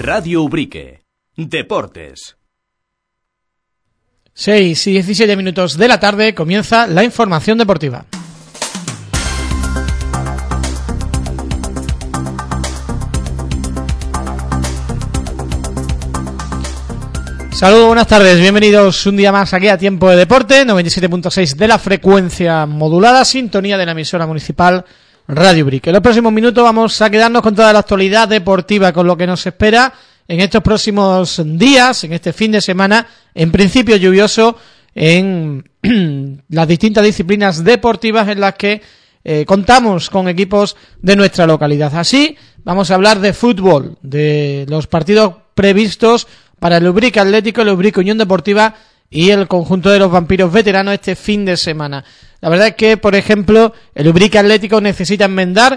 Radio Ubrique. Deportes. 6 y 17 minutos de la tarde comienza la información deportiva. Saludos, buenas tardes, bienvenidos un día más aquí a Tiempo de Deporte, 97.6 de la frecuencia modulada, sintonía de la emisora municipal Radio Ubrique. En los próximos minutos vamos a quedarnos con toda la actualidad deportiva, con lo que nos espera en estos próximos días, en este fin de semana, en principio lluvioso, en las distintas disciplinas deportivas en las que contamos con equipos de nuestra localidad. Así, vamos a hablar de fútbol, de los partidos previstos para el Ubrique Atlético, el Ubrique Unión Deportiva y el conjunto de los vampiros veteranos este fin de semana. La verdad es que, por ejemplo, el Ubrique Atlético necesita enmendar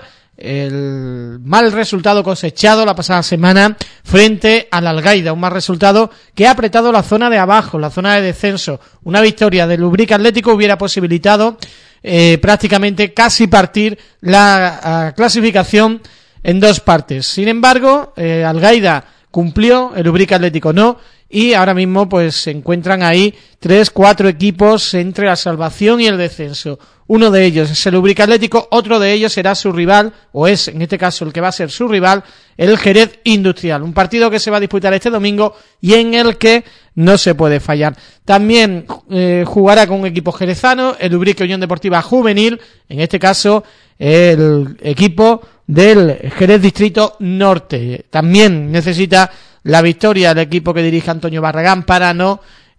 el mal resultado cosechado la pasada semana frente al Algaida, un mal resultado que ha apretado la zona de abajo, la zona de descenso. Una victoria del Ubrique Atlético hubiera posibilitado prácticamente casi partir la clasificación en dos partes. Sin embargo, Algaida cumplió, el Ubrique Atlético no, y ahora mismo pues se encuentran ahí 3-4 equipos entre la salvación y el descenso. Uno de ellos es el Ubrique Atlético, otro de ellos será su rival, o es en este caso el que va a ser su rival, el Jerez Industrial. Un partido que se va a disputar este domingo y en el que no se puede fallar. También jugará con un equipo jerezano, el Ubrique Unión Deportiva Juvenil, en este caso el equipo del Jerez Distrito Norte. También necesita la victoria del equipo que dirige Antonio Barragán para no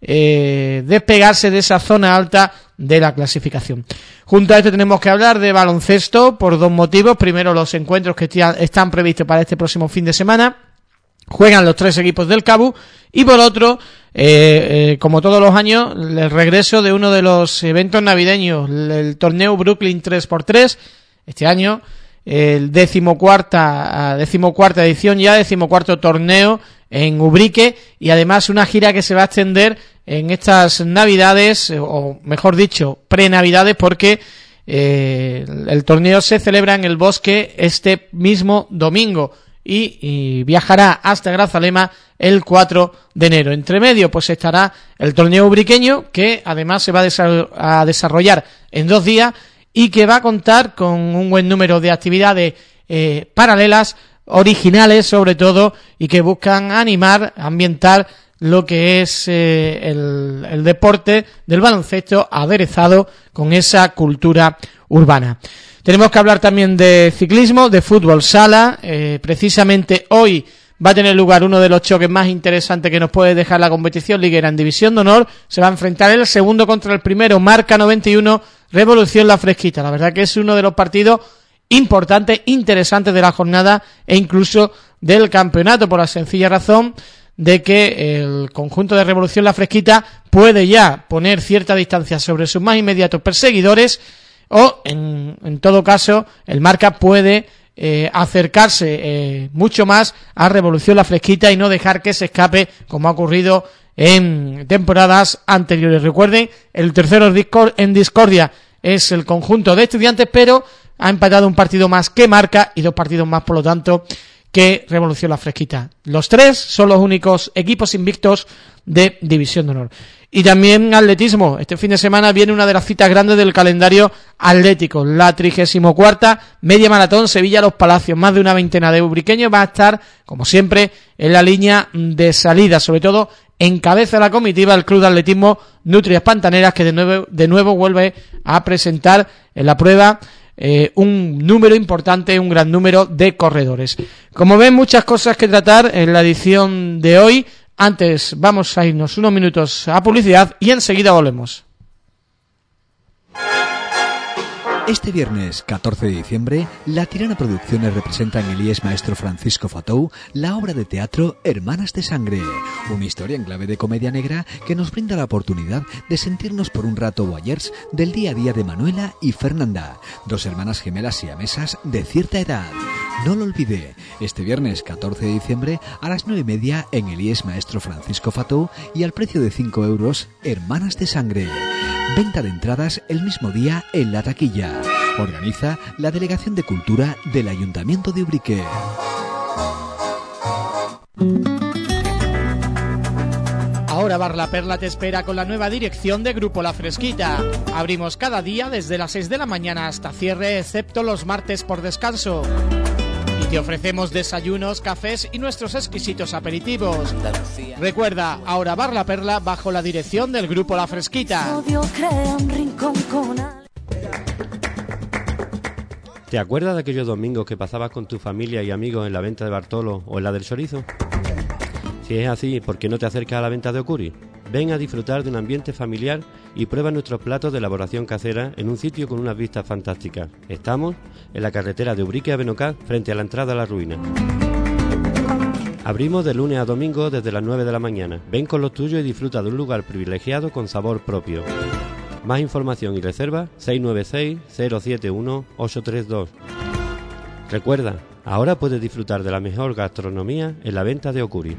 despegarse de esa zona alta de la clasificación. Junto a esto tenemos que hablar de baloncesto por dos motivos. Primero, los encuentros que están previstos para este próximo fin de semana. Juegan los tres equipos del CABU. Y por otro, como todos los años, el regreso de uno de los eventos navideños, el torneo Brooklyn 3x3. Este año, el decimocuarta edición ya, decimocuarto torneo en Ubrique, y además una gira que se va a extender en estas navidades, o mejor dicho, pre-navidades, porque el torneo se celebra en el Bosque este mismo domingo y viajará hasta Grazalema el 4 de enero. Entre medio pues estará el torneo ubriqueño, que además se va a desarrollar en 2 días y que va a contar con un buen número de actividades paralelas, originales sobre todo, y que buscan animar, ambientar lo que es el deporte del baloncesto aderezado con esa cultura urbana. Tenemos que hablar también de ciclismo, de fútbol sala. Precisamente hoy va a tener lugar uno de los choques más interesantes que nos puede dejar la competición liguera en División de Honor. Se va a enfrentar el segundo contra el primero, Marca 91, Revolución La Fresquita. La verdad que es uno de los partidos importantes, interesantes de la jornada e incluso del campeonato, por la sencilla razón de que el conjunto de Revolución La Fresquita puede ya poner cierta distancia sobre sus más inmediatos perseguidores, o en todo caso el Marca puede acercarse mucho más a Revolución La Fresquita y no dejar que se escape, como ha ocurrido en temporadas anteriores. Recuerden, el tercero en discordia es el conjunto de Estudiantes, pero ha empatado un partido más que Marca y 2 partidos más, por lo tanto, que Revolución La Fresquita. Los 3 son los únicos equipos invictos de División de Honor. Y también atletismo. Este fin de semana viene una de las citas grandes del calendario atlético, la 34ª Media Maratón Sevilla-Los Palacios. Más de una veintena de ubriqueños va a estar, como siempre, en la línea de salida. Sobre todo, encabeza la comitiva el Club de Atletismo Nutrias Pantaneras, que de nuevo vuelve a presentar en la prueba un número importante, un gran número de corredores. Como ven, muchas cosas que tratar en la edición de hoy. Antes vamos a irnos unos minutos a publicidad y enseguida volvemos. Este viernes 14 de diciembre, La Tirana Producciones representa en el IES Maestro Francisco Fatou la obra de teatro Hermanas de Sangre, una historia en clave de comedia negra que nos brinda la oportunidad de sentirnos por un rato voyeurs del día a día de Manuela y Fernanda, 2 hermanas gemelas siamesas de cierta edad. No lo olvide, este viernes 14 de diciembre a las 9:30 en el IES Maestro Francisco Fatou y al precio de 5 euros, Hermanas de Sangre. Venta de entradas el mismo día en la taquilla. Organiza la Delegación de Cultura del Ayuntamiento de Ubrique. Ahora Bar La Perla te espera con la nueva dirección de Grupo La Fresquita. Abrimos cada día desde las 6 de la mañana hasta cierre, excepto los martes por descanso. Y te ofrecemos desayunos, cafés y nuestros exquisitos aperitivos. Recuerda, ahora Bar La Perla bajo la dirección del Grupo La Fresquita. ¿Te acuerdas de aquellos domingos que pasabas con tu familia y amigos en la venta de Bartolo o en la del Chorizo? Si es así, ¿por qué no te acercas a la venta de Ocuri? Ven a disfrutar de un ambiente familiar y prueba nuestros platos de elaboración casera en un sitio con unas vistas fantásticas. Estamos en la carretera de Ubrique a Benocá, frente a la entrada a la ruina. Abrimos de lunes a domingo desde las 9 de la mañana. Ven con los tuyos y disfruta de un lugar privilegiado con sabor propio. Más información y reserva 696-071-832. Recuerda, ahora puedes disfrutar de la mejor gastronomía en la venta de Ocuri.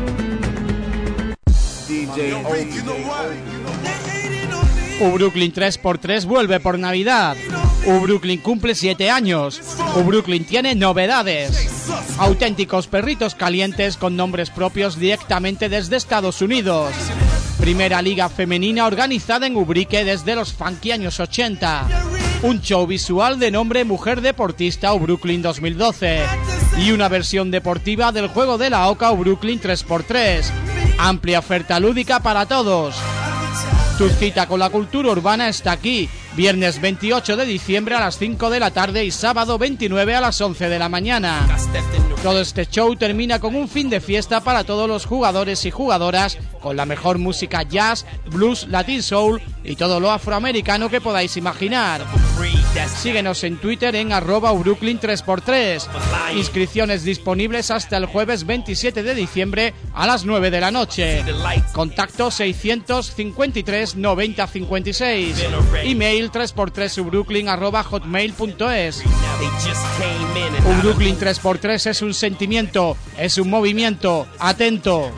Brooklyn 3x3 vuelve por Navidad. Brooklyn cumple 7 años. Brooklyn tiene novedades. Auténticos perritos calientes con nombres propios directamente desde Estados Unidos. Primera liga femenina organizada en Ubrique desde los funky años 80. Un show visual de nombre Mujer Deportista Brooklyn 2012. Y una versión deportiva del juego de la OCA Brooklyn 3x3. Amplia oferta lúdica para todos. Tu cita con la cultura urbana está aquí. Viernes 28 de diciembre a las 5 de la tarde y sábado 29 a las 11 de la mañana. Todo este show termina con un fin de fiesta para todos los jugadores y jugadoras, con la mejor música jazz, blues, latin soul y todo lo afroamericano que podáis imaginar. Síguenos en Twitter en @Brooklyn 3x3. Inscripciones disponibles hasta el jueves 27 de diciembre a las 9 de la noche. Contacto 653 90 56. Email 3x3ubrooklyn@hotmail.es. Brooklyn 3x3 es un sentimiento, es un movimiento. Atento.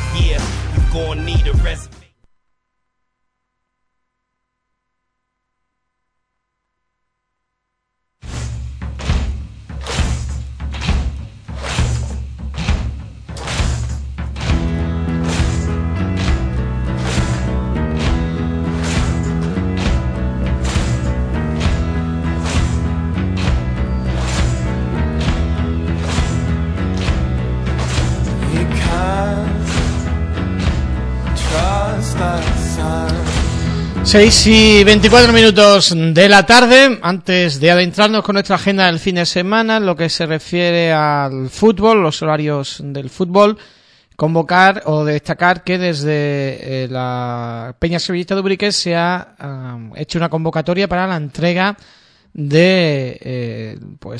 Seis y 24 minutos de la tarde. Antes de adentrarnos con nuestra agenda del fin de semana, en lo que se refiere al fútbol, los horarios del fútbol, convocar o destacar que desde la Peña Sevillista de Ubrique se ha hecho una convocatoria para la entrega de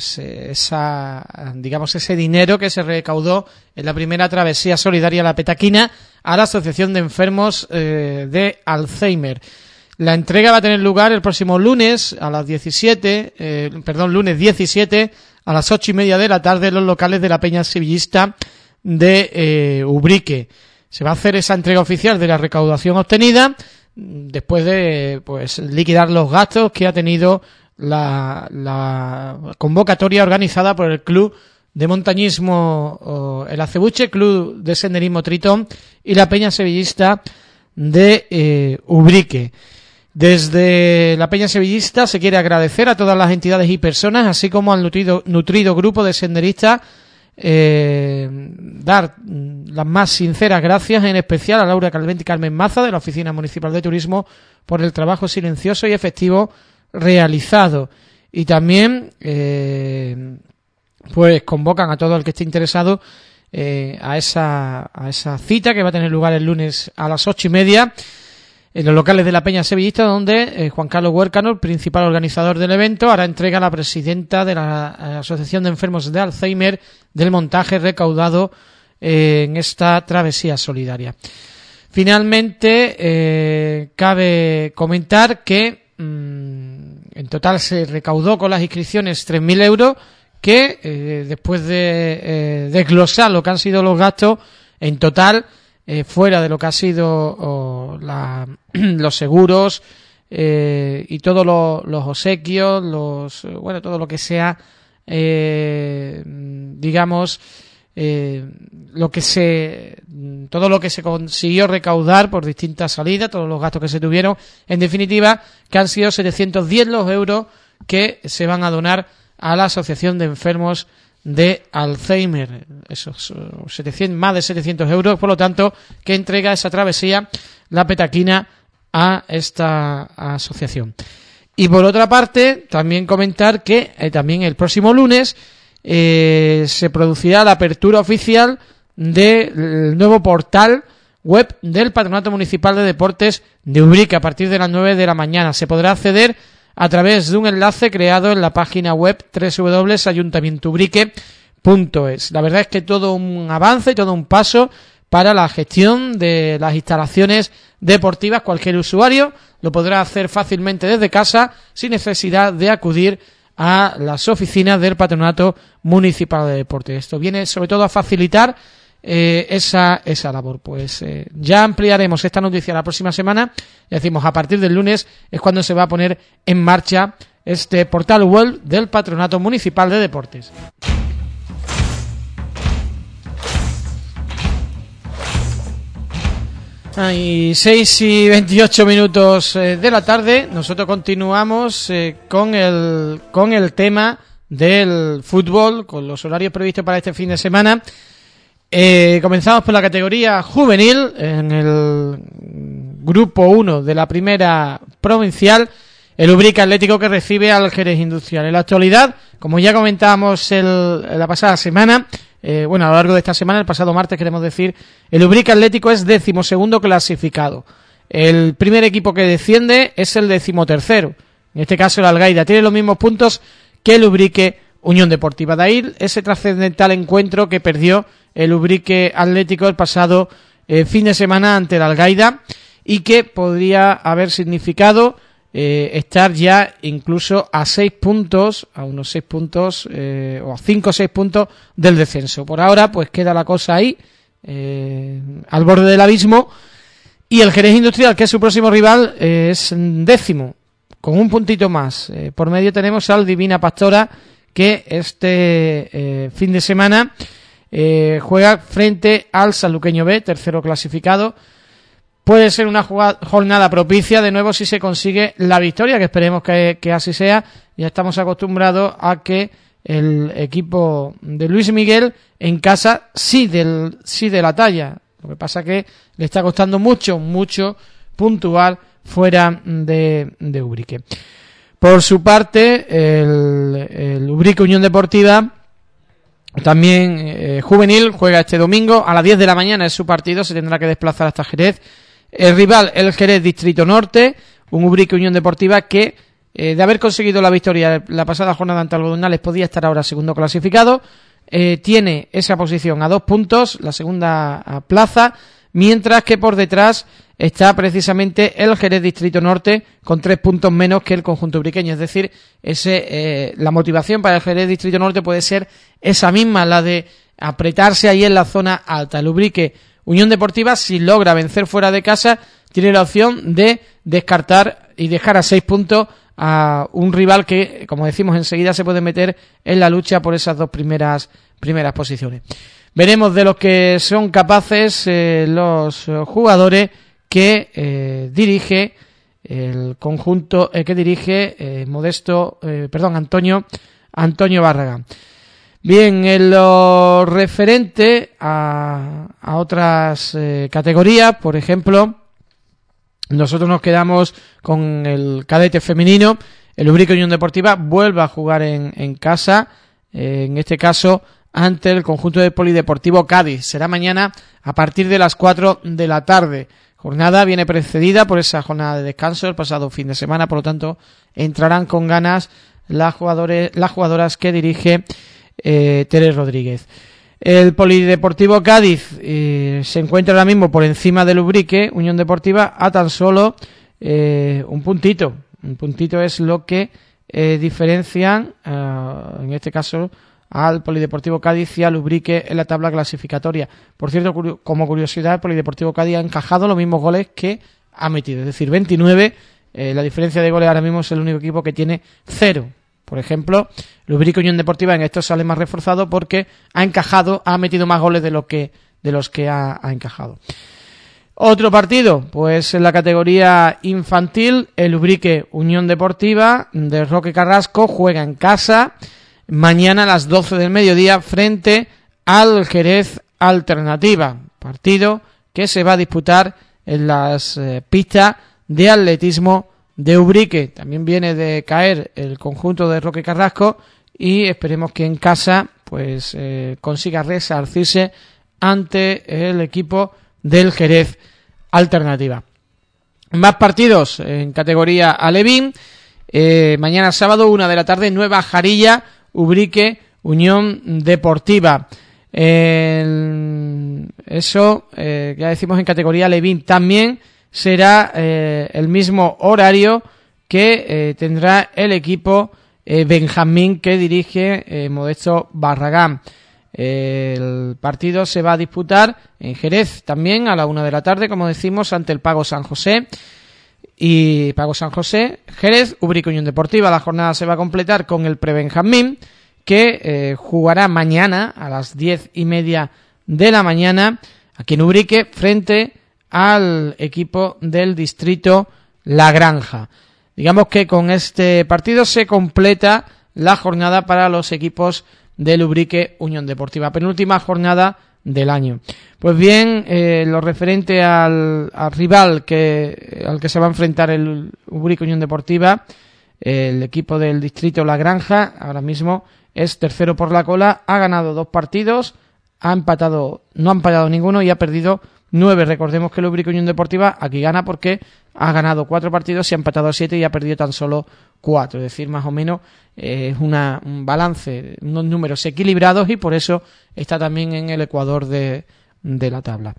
ese dinero que se recaudó en la primera travesía solidaria La Petaquina a la Asociación de Enfermos de Alzheimer. La entrega va a tener lugar el próximo lunes a las lunes 17 a las 8:30 de la tarde en los locales de la Peña Sevillista de Ubrique. Se va a hacer esa entrega oficial de la recaudación obtenida después de liquidar los gastos que ha tenido la convocatoria organizada por el Club de Montañismo El Acebuche, Club de Senderismo Tritón y la Peña Sevillista de Ubrique. Desde la Peña Sevillista se quiere agradecer a todas las entidades y personas, así como al nutrido grupo de senderistas, dar las más sinceras gracias, en especial a Laura Calvente y Carmen Maza de la Oficina Municipal de Turismo por el trabajo silencioso y efectivo realizado. Y también convocan a todo el que esté interesado a esa cita que va a tener lugar el lunes a las 8:30 en los locales de la Peña Sevillista, donde Juan Carlos Huércano, el principal organizador del evento, hará entrega a la presidenta de la Asociación de Enfermos de Alzheimer del montaje recaudado en esta travesía solidaria. Finalmente, cabe comentar que en total se recaudó con las inscripciones 3.000 euros, que después de desglosar lo que han sido los gastos, en total, fuera de lo que ha sido los seguros y todos los obsequios, todo lo que sea, todo lo que se consiguió recaudar por distintas salidas, todos los gastos que se tuvieron, en definitiva, que han sido 710 los euros que se van a donar a la Asociación de Enfermos de Alzheimer. Esos más de 700 euros, por lo tanto, que entrega esa travesía la Petaquina a esta asociación. Y por otra parte, también comentar que también el próximo lunes se producirá la apertura oficial del nuevo portal web del Patronato Municipal de Deportes de Ubrique a partir de las 9 de la mañana. Se podrá acceder a través de un enlace creado en la página web www.ayuntamientoubrique.es. La verdad es que todo un avance, todo un paso para la gestión de las instalaciones deportivas. Cualquier usuario lo podrá hacer fácilmente desde casa sin necesidad de acudir a las oficinas del Patronato Municipal de Deportes. Esto viene sobre todo a facilitar esa labor. Pues ya ampliaremos esta noticia la próxima semana. Ya decimos, a partir del lunes es cuando se va a poner en marcha este portal web del Patronato Municipal de Deportes. Y 6 y 28 minutos de la tarde, nosotros continuamos con el tema del fútbol, con los horarios previstos para este fin de semana. Comenzamos por la categoría juvenil, en el grupo 1 de la primera provincial, el Ubrique Atlético que recibe al Jerez Industrial. En la actualidad, como ya comentábamos la pasada semana, a lo largo de esta semana, el pasado martes queremos decir, el Ubrique Atlético es 12º clasificado. El primer equipo que desciende es el 13º. En este caso el Algaida tiene los mismos puntos que el Ubrique Unión Deportiva. De ahí ese trascendental encuentro que perdió el Ubrique Atlético el pasado fin de semana ante el Algaida y que podría haber significado estar ya incluso a 6 puntos, a unos 6 puntos o a 5 o 6 puntos del descenso. Por ahora pues queda la cosa ahí al borde del abismo y el Jerez Industrial, que es su próximo rival, es 10º con un puntito más. Por medio tenemos al Divina Pastora que este fin de semana juega frente al Sanluqueño B, tercero clasificado. Puede ser una jornada propicia de nuevo si se consigue la victoria, que esperemos que así sea. Ya estamos acostumbrados a que el equipo de Luis Miguel en casa sí de la talla. Lo que pasa que le está costando mucho puntuar fuera de Ubrique. Por su parte, el Ubrique Unión Deportiva, también juvenil, juega este domingo a las 10 de la mañana, es su partido, se tendrá que desplazar hasta Jerez. El rival, el Jerez Distrito Norte, un Ubrique Unión Deportiva que, de haber conseguido la victoria la pasada jornada ante Algodonales, podía estar ahora segundo clasificado. Tiene esa posición a 2 puntos, la segunda plaza, mientras que por detrás está precisamente el Jerez Distrito Norte con 3 puntos menos que el conjunto ubriqueño. Es decir, la motivación para el Jerez Distrito Norte puede ser esa misma, la de apretarse ahí en la zona alta. El Ubrique Unión Deportiva, si logra vencer fuera de casa, tiene la opción de descartar y dejar a 6 puntos a un rival que, como decimos, enseguida se puede meter en la lucha por esas 2 primeras posiciones. Veremos de los que son capaces los jugadores que dirige el conjunto que dirige Antonio Barragán. Bien, en lo referente a otras categorías, por ejemplo, nosotros nos quedamos con el cadete femenino. El Ubrique Unión Deportiva vuelve a jugar en casa, en este caso ante el conjunto del Polideportivo Cádiz. Será mañana a partir de las 4 de la tarde. Jornada viene precedida por esa jornada de descanso el pasado fin de semana, por lo tanto entrarán con ganas las jugadoras que dirige Tere Rodríguez. El Polideportivo Cádiz se encuentra ahora mismo por encima del Ubrique Unión Deportiva a tan solo un puntito. Un puntito es lo que diferencian, en este caso, al Polideportivo Cádiz y al Ubrique en la tabla clasificatoria. Por cierto, como curiosidad, el Polideportivo Cádiz ha encajado los mismos goles que ha metido, es decir, 29. La diferencia de goles ahora mismo es el único equipo que tiene 0. Por ejemplo, el Ubrique Unión Deportiva en esto sale más reforzado porque ha metido más goles de los que ha encajado. Otro partido, pues en la categoría infantil, el Ubrique Unión Deportiva de Roque Carrasco juega en casa mañana a las 12 del mediodía frente al Jerez Alternativa, partido que se va a disputar en las pistas de atletismo de Ubrique. También viene de caer el conjunto de Roque Carrasco y esperemos que en casa pues consiga resarcirse ante el equipo del Jerez Alternativa. Más partidos en categoría alevín. Mañana sábado, 1 de la tarde, Nueva Jarilla, Ubrique Unión Deportiva. Eso ya decimos en categoría alevín. También será el mismo horario que tendrá el equipo Benjamín que dirige Modesto Barragán. El partido se va a disputar en Jerez también a la 1 de la tarde, como decimos, ante el Pago San José. Y Pago San José, Jerez, Ubrique Unión Deportiva. La jornada se va a completar con el Pre-Benjamín, que jugará mañana a las 10:30 de la mañana aquí en Ubrique frente al equipo del distrito La Granja. Digamos que con este partido se completa la jornada para los equipos del Ubrique Unión Deportiva, penúltima jornada del año. Pues bien, lo referente al rival al que se va a enfrentar el Ubrique Unión Deportiva, el equipo del distrito La Granja, ahora mismo es tercero por la cola, ha ganado 2 partidos, no ha empatado ninguno y ha perdido 9. Recordemos que el Ubrique Unión Deportiva aquí gana porque ha ganado 4 partidos, se ha empatado 7 y ha perdido tan solo 4. Es decir, más o menos es un balance, unos números equilibrados y por eso está también en el ecuador de la tabla.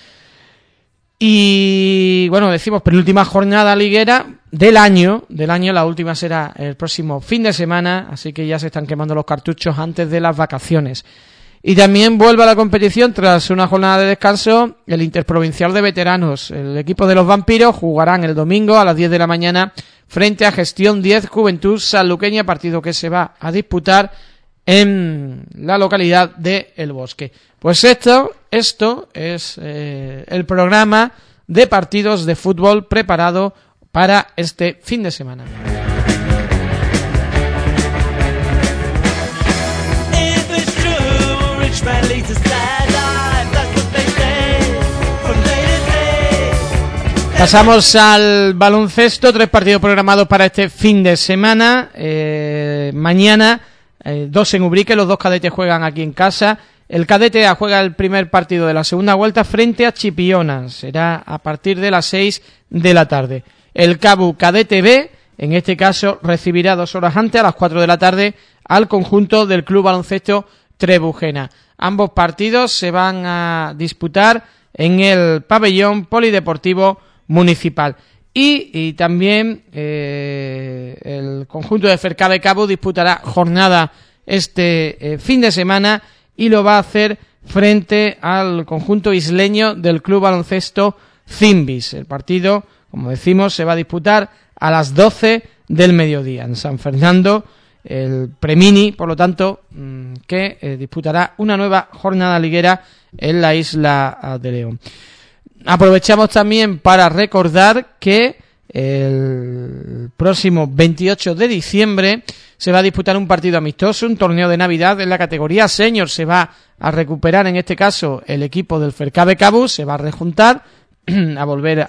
Y bueno, decimos penúltima jornada liguera del año, la última será el próximo fin de semana, así que ya se están quemando los cartuchos antes de las vacaciones. Y también vuelve a la competición tras una jornada de descanso el Interprovincial de Veteranos. El equipo de los Vampiros jugarán el domingo a las 10 de la mañana frente a Gestión 10 Juventud Sanluqueña, partido que se va a disputar en la localidad de El Bosque. Pues esto es el programa de partidos de fútbol preparado para este fin de semana. Pasamos al baloncesto, 3 partidos programados para este fin de semana. Mañana, 2 en Ubrique, los 2 cadetes juegan aquí en casa. El cadete A juega el primer partido de la segunda vuelta frente a Chipiona. Será a partir de las 6 de la tarde. El Cabu cadete B, en este caso, recibirá 2 horas antes, a las 4 de la tarde, al conjunto del Club Baloncesto Trebujena. Ambos partidos se van a disputar en el pabellón polideportivo municipal. Y también el conjunto de Fercabe Cabo disputará jornada este fin de semana y lo va a hacer frente al conjunto isleño del Club Baloncesto Cimbis. El partido, como decimos, se va a disputar a las 12 del mediodía en San Fernando, el Premini, por lo tanto, que disputará una nueva jornada liguera en la isla de León. Aprovechamos también para recordar que el próximo 28 de diciembre se va a disputar un partido amistoso, un torneo de Navidad en la categoría senior. Se va a recuperar, en este caso, el equipo del Fercabe Cabo, se va a rejuntar, a volver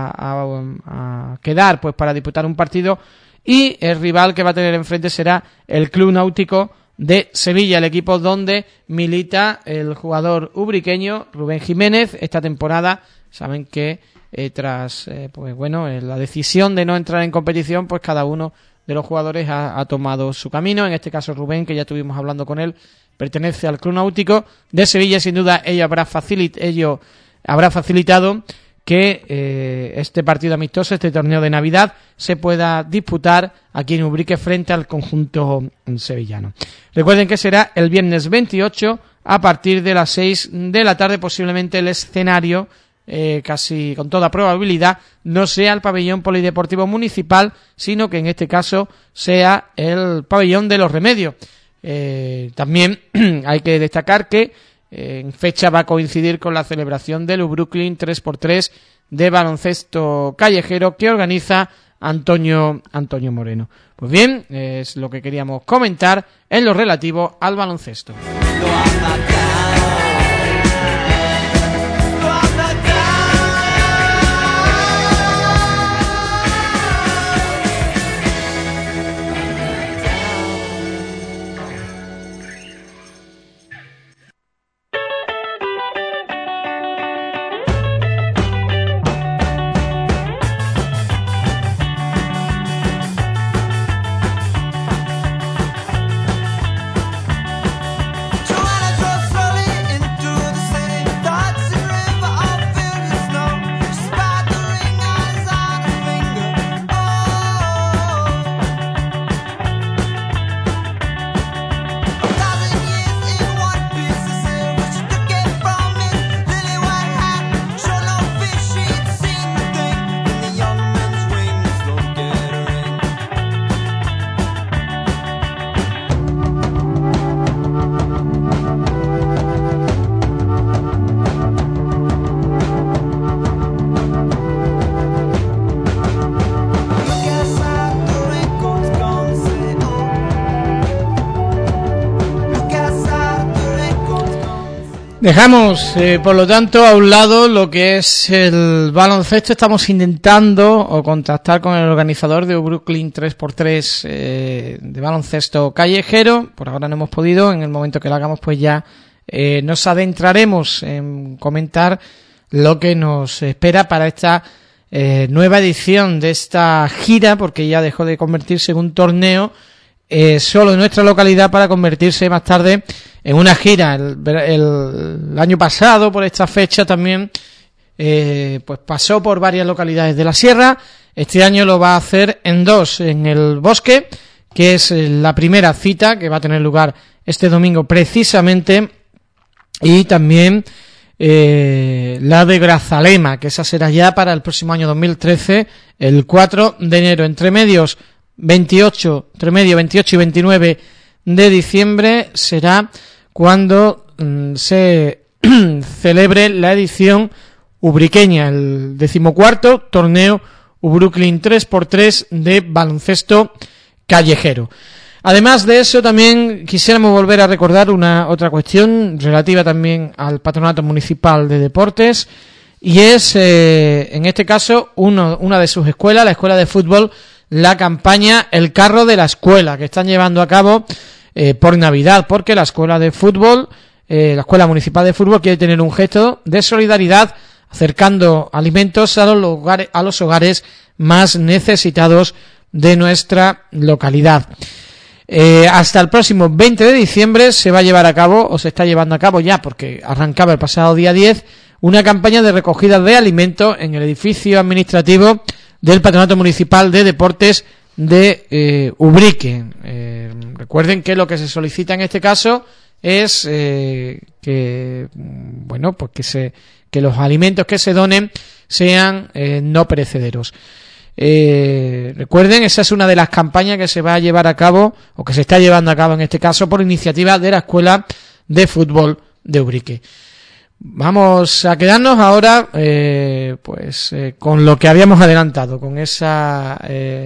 a quedar pues para disputar un partido, y el rival que va a tener enfrente será el Club Náutico de Sevilla, el equipo donde milita el jugador ubriqueño Rubén Jiménez. Esta temporada saben que tras la decisión de no entrar en competición, pues cada uno de los jugadores ha tomado su camino. En este caso Rubén, que ya estuvimos hablando con él, pertenece al Club Náutico de Sevilla. Sin duda ello habrá facilitado que este partido amistoso, este torneo de Navidad, se pueda disputar aquí en Ubrique frente al conjunto sevillano. Recuerden que será el viernes 28 a partir de las 6 de la tarde, posiblemente el escenario casi con toda probabilidad no sea el pabellón polideportivo municipal, sino que en este caso sea el pabellón de Los Remedios. También hay que destacar que en fecha va a coincidir con la celebración del Brooklyn 3x3 de baloncesto callejero que organiza Antonio Moreno. Pues bien, es lo que queríamos comentar en lo relativo al baloncesto. Dejamos, por lo tanto, a un lado lo que es el baloncesto. Estamos intentando contactar con el organizador de Brooklyn 3x3 de baloncesto callejero. Por ahora no hemos podido. En el momento que lo hagamos, pues ya nos adentraremos en comentar lo que nos espera para esta nueva edición de esta gira, porque ya dejó de convertirse en un torneo solo en nuestra localidad para convertirse más tarde en una gira. El año pasado, por esta fecha también, pues pasó por varias localidades de la sierra. Este año lo va a hacer en dos, en el Bosque, que es la primera cita que va a tener lugar este domingo precisamente, y también la de Grazalema, que esa será ya para el próximo año 2013, el 4 de enero. Entre medio 28 y 29 de diciembre será cuando se celebre la edición ubriqueña, el 14º torneo Brooklyn 3x3 de baloncesto callejero. Además de eso, también quisiéramos volver a recordar otra cuestión relativa también al Patronato Municipal de Deportes, y es, en este caso, una de sus escuelas, la Escuela de Fútbol, la campaña El Carro de la Escuela, que están llevando a cabo por Navidad, porque la Escuela de Fútbol, la Escuela Municipal de Fútbol, quiere tener un gesto de solidaridad acercando alimentos a los hogares más necesitados de nuestra localidad. Hasta el próximo 20 de diciembre se va a llevar a cabo, o se está llevando a cabo ya, porque arrancaba el pasado día 10, una campaña de recogida de alimentos en el edificio administrativo del Patronato Municipal de Deportes de Ubrique. Recuerden que lo que se solicita en este caso es que los alimentos que se donen sean no perecederos. Recuerden, esa es una de las campañas que se va a llevar a cabo, o que se está llevando a cabo en este caso, por iniciativa de la Escuela de Fútbol de Ubrique. Vamos a quedarnos ahora con lo que habíamos adelantado, con esa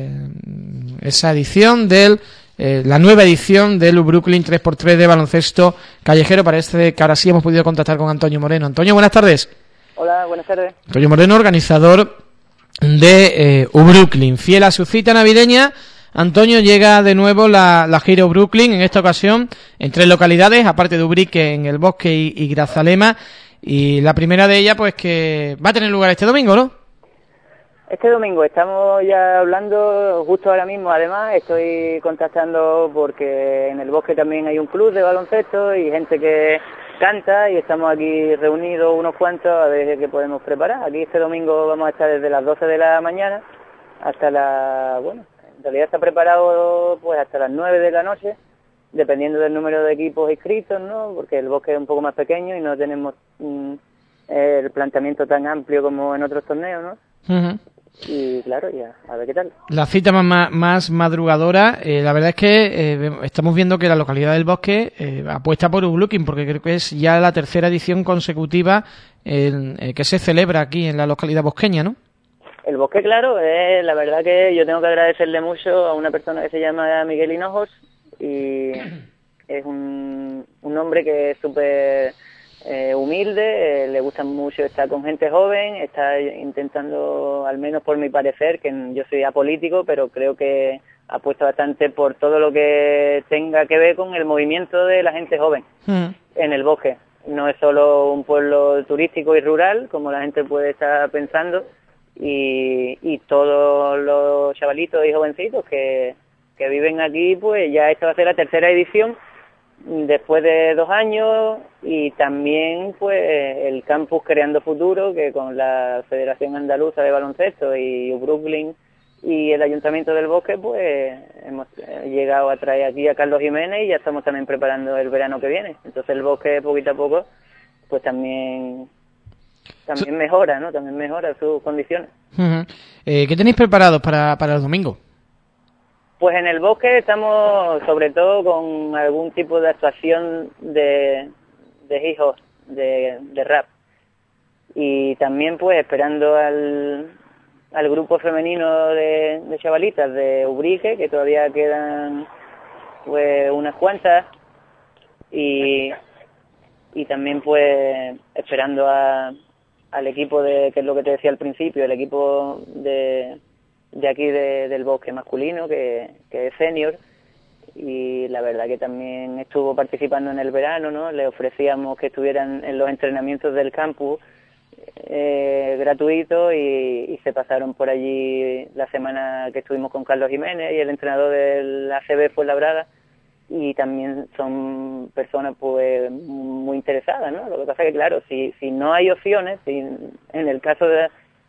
edición la nueva edición del Brooklyn 3x3 de baloncesto callejero. Parece que ahora sí hemos podido contactar con Antonio Moreno. Antonio, buenas tardes. Hola, buenas tardes. Antonio Moreno, organizador de Brooklyn. Fiel a su cita navideña, Antonio, llega de nuevo la gira Brooklyn, en esta ocasión en 3 localidades, aparte de Ubrique, en el Bosque y Grazalema, y la primera de ellas, pues, que va a tener lugar este domingo, ¿no? Este domingo estamos ya hablando, justo ahora mismo, además, estoy contactando porque en el Bosque también hay un club de baloncesto y gente que canta, y estamos aquí reunidos unos cuantos a ver qué podemos preparar. Aquí este domingo vamos a estar desde las 12 de la mañana hasta en realidad está preparado pues hasta las 9 de la noche, dependiendo del número de equipos inscritos, ¿no? Porque el Bosque es un poco más pequeño y no tenemos en el planteamiento tan amplio como en otros torneos, ¿no? Ujú. Y claro, ya, a ver qué tal. La cita más madrugadora, la verdad es que estamos viendo que la localidad del Bosque apuesta por Ublukin, porque creo que es ya la tercera edición consecutiva que se celebra aquí en la localidad bosqueña, ¿no? El Bosque, claro, la verdad que yo tengo que agradecerle mucho a una persona que se llama Miguel Hinojos, y es un hombre que es súper humilde, le gusta mucho estar con gente joven, está intentando, al menos por mi parecer, que yo soy apolítico, pero creo que apuesta bastante por todo lo que tenga que ver con el movimiento de la gente joven en el Bosque. No es solo un pueblo turístico y rural, como la gente puede estar pensando, y todos los chavalitos y jovencitos que viven aquí, pues ya esta va a ser la tercera edición después de 2 años, y también pues el campus Creando Futuro, que con la Federación Andaluza de Baloncesto y Brooklyn y el Ayuntamiento del Bosque, pues hemos llegado a traer aquí a Carlos Jiménez, y ya estamos también preparando el verano que viene. Entonces el Bosque poquito a poco pues también mejora, ¿no? También mejora sus condiciones. Uh-huh. ¿Qué tenéis preparados para el domingo? Pues en el Bosque estamos sobre todo con algún tipo de actuación de hip hop, de rap. Y también pues esperando al grupo femenino de chavalitas de Ubrique, que todavía quedan pues unas cuantas. Y también pues esperando al equipo que es lo que te decía al principio, el equipo de aquí del Bosque masculino, que es senior, y la verdad que también estuvo participando en el verano, ¿no? Le ofrecíamos que estuvieran en los entrenamientos del campus gratuitos, y se pasaron por allí la semana que estuvimos con Carlos Jiménez y el entrenador del ACB Fuenlabrada, y también son personas pues muy interesadas, ¿no? Lo que pasa es que claro, si no hay opciones, si en el caso de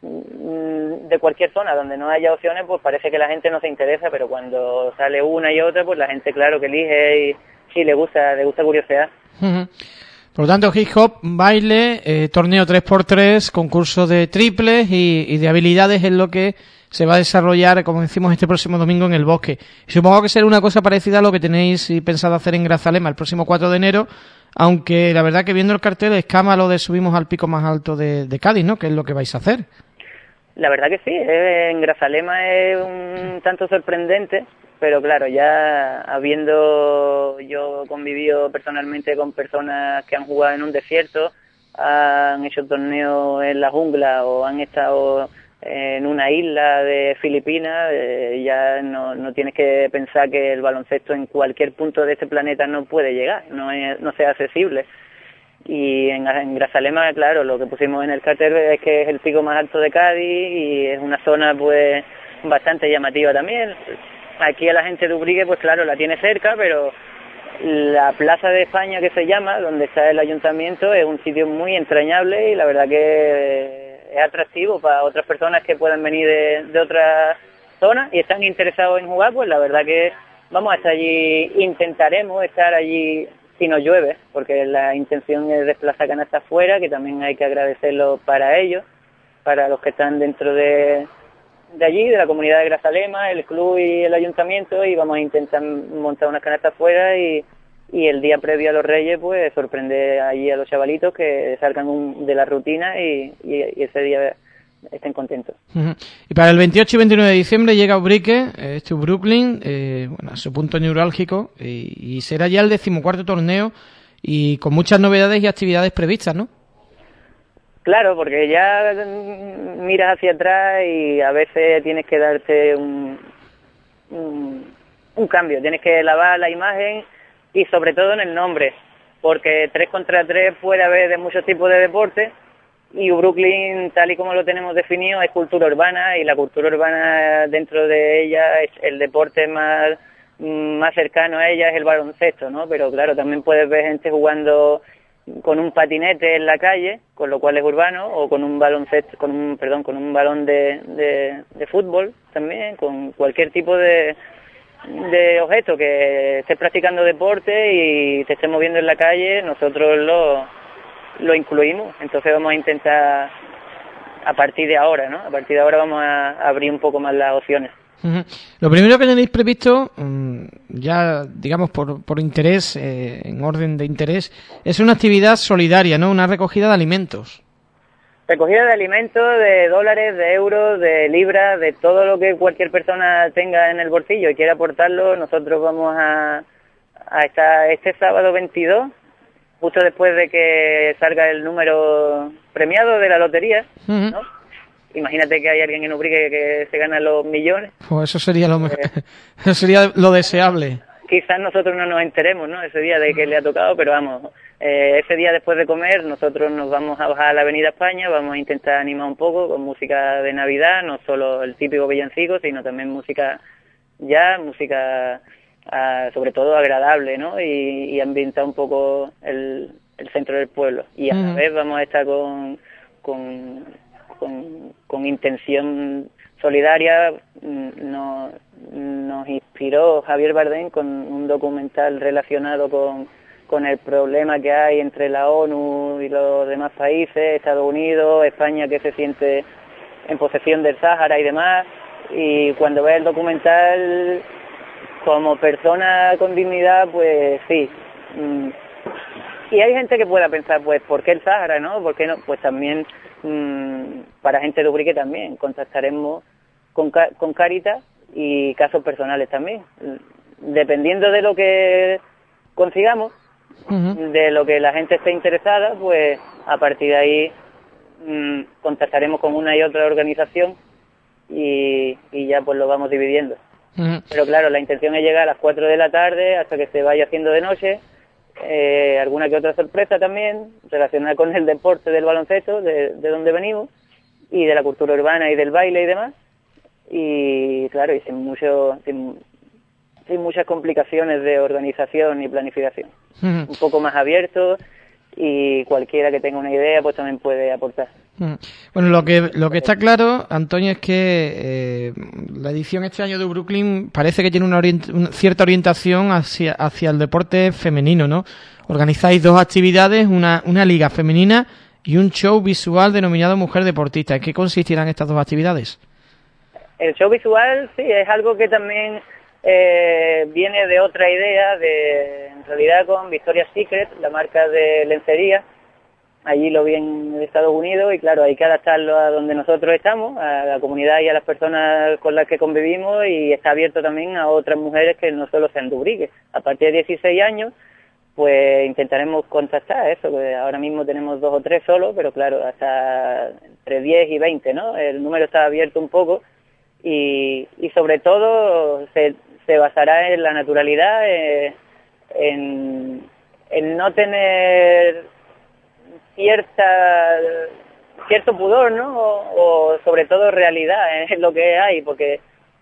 cualquier zona donde no haya opciones, pues parece que la gente no se interesa, pero cuando sale una y otra, pues la gente claro que elige y le gusta curiosidad. Uh-huh. Por lo tanto, hip hop, baile, torneo 3x3, concurso de triples y de habilidades es lo que se va a desarrollar, como decimos, este próximo domingo en el Bosque. Y supongo que será una cosa parecida a lo que tenéis pensado hacer en Grazalema el próximo 4 de enero, aunque la verdad que viendo el cartel es cama lo de subimos al pico más alto de Cádiz, ¿no? Que es lo que vais a hacer. La verdad que sí, en Grazalema es un tanto sorprendente, pero claro, ya habiendo yo convivido personalmente con personas que han jugado en un desierto, han hecho torneos en la jungla o han estado en una isla de Filipinas, ya no tienes que pensar que el baloncesto en cualquier punto de este planeta no puede llegar, no sea accesible. Y en Grazalema, claro, lo que pusimos en el cartel es que es el pico más alto de Cádiz y es una zona pues bastante llamativa también. Aquí a la gente de Ubrique, pues claro, la tiene cerca, pero la Plaza de España, que se llama, donde está el ayuntamiento, es un sitio muy entrañable y la verdad que es atractivo para otras personas que puedan venir de otras zonas y están interesados en jugar. Pues la verdad que vamos a estar allí, intentaremos estar allí si no llueve, porque la intención es desplazar canastas fuera, que también hay que agradecerlo para ellos, para los que están dentro de allí, de la comunidad de Grazalema, el club y el ayuntamiento, y vamos a intentar montar unas canastas fuera y el día previo a los Reyes pues sorprender allí a los chavalitos que salgan de la rutina y ese día estén contentos. Uh-huh. Y para el 28 y 29 de diciembre llega Ubrique, Brooklyn, a su punto neurálgico, y será ya el 14º torneo y con muchas novedades y actividades previstas, ¿no? Claro, porque ya miras hacia atrás y a veces tienes que darte un cambio, tienes que lavar la imagen y sobre todo en el nombre, porque 3 contra 3 puede haber de muchos tipos de deportes y Brooklyn, tal y como lo tenemos definido, es cultura urbana y la cultura urbana dentro de ella es el deporte más cercano a ella es el baloncesto, ¿no? Pero claro, también puedes ver gente jugando con un patinete en la calle, con lo cual es urbano, o con un baloncesto, con un balón de fútbol también, con cualquier tipo de objeto que estés practicando deporte y te estés moviendo en la calle, nosotros lo incluimos. Entonces vamos a intentar, a partir de ahora, ¿no? A partir de ahora vamos a abrir un poco más las opciones. Lo primero que tenéis previsto, ya digamos por interés, en orden de interés, es una actividad solidaria, ¿no? Una recogida de alimentos. Recogida de alimentos, de dólares, de euros, de libras, de todo lo que cualquier persona tenga en el bolsillo y quiera aportarlo. Nosotros vamos a estar este sábado 22, justo después de que salga el número premiado de la lotería, ¿no? Imagínate que hay alguien en Ubrique que se gana los millones. Pues eso sería lo mejor, eso sería lo deseable. Quizás nosotros no nos enteremos, ¿no? Ese día de que le ha tocado, pero vamos, ese día después de comer nosotros nos vamos a bajar a la Avenida España, vamos a intentar animar un poco con música de Navidad, no solo el típico villancico, sino también música sobre todo agradable, ¿no? Y ambientar un poco el centro del pueblo. Y a la vez vamos a estar con intención solidaria. Nos inspiró Javier Bardem con un documental relacionado con el problema que hay entre la ONU y los demás países, Estados Unidos, España, que se siente en posesión del Sáhara y demás. Y cuando ves el documental, como persona con dignidad, pues sí. Y hay gente que pueda pensar, pues, ¿por qué el Sáhara, no? ¿Por qué no? Pues también, para gente de Ubrique también, contactaremos con Cáritas y casos personales también. Dependiendo de lo que consigamos, de lo que la gente esté interesada, pues a partir de ahí contactaremos con una y otra organización y ya pues lo vamos dividiendo. Pero claro, la intención es llegar a las 4 de la tarde hasta que se vaya haciendo de noche. Alguna que otra sorpresa también relacionada con el deporte del baloncesto, de donde venimos, y de la cultura urbana y del baile y demás. Y claro, y sin muchas complicaciones de organización y planificación. Un poco más abierto, y cualquiera que tenga una idea pues también puede aportar. Bueno, lo que está claro, Antonio, es que la edición este año de Brooklyn parece que tiene una cierta orientación hacia el deporte femenino, ¿no? Organizáis dos actividades, una liga femenina y un show visual denominado Mujer Deportista. ¿En qué consistirán estas dos actividades? El show visual, sí, es algo que también viene de otra idea, en realidad con Victoria's Secret, la marca de lencería. Allí lo vi en Estados Unidos y claro, hay que adaptarlo a donde nosotros estamos, a la comunidad y a las personas con las que convivimos, y está abierto también a otras mujeres que no solo sean de Ubrique. A partir de 16 años, pues intentaremos contactar eso, que ahora mismo tenemos 2 o 3 solo, pero claro, hasta entre 10 y 20, ¿no? El número está abierto un poco y sobre todo se basará en la naturalidad, en no tener cierto pudor, ¿no? O sobre todo realidad en lo que hay, porque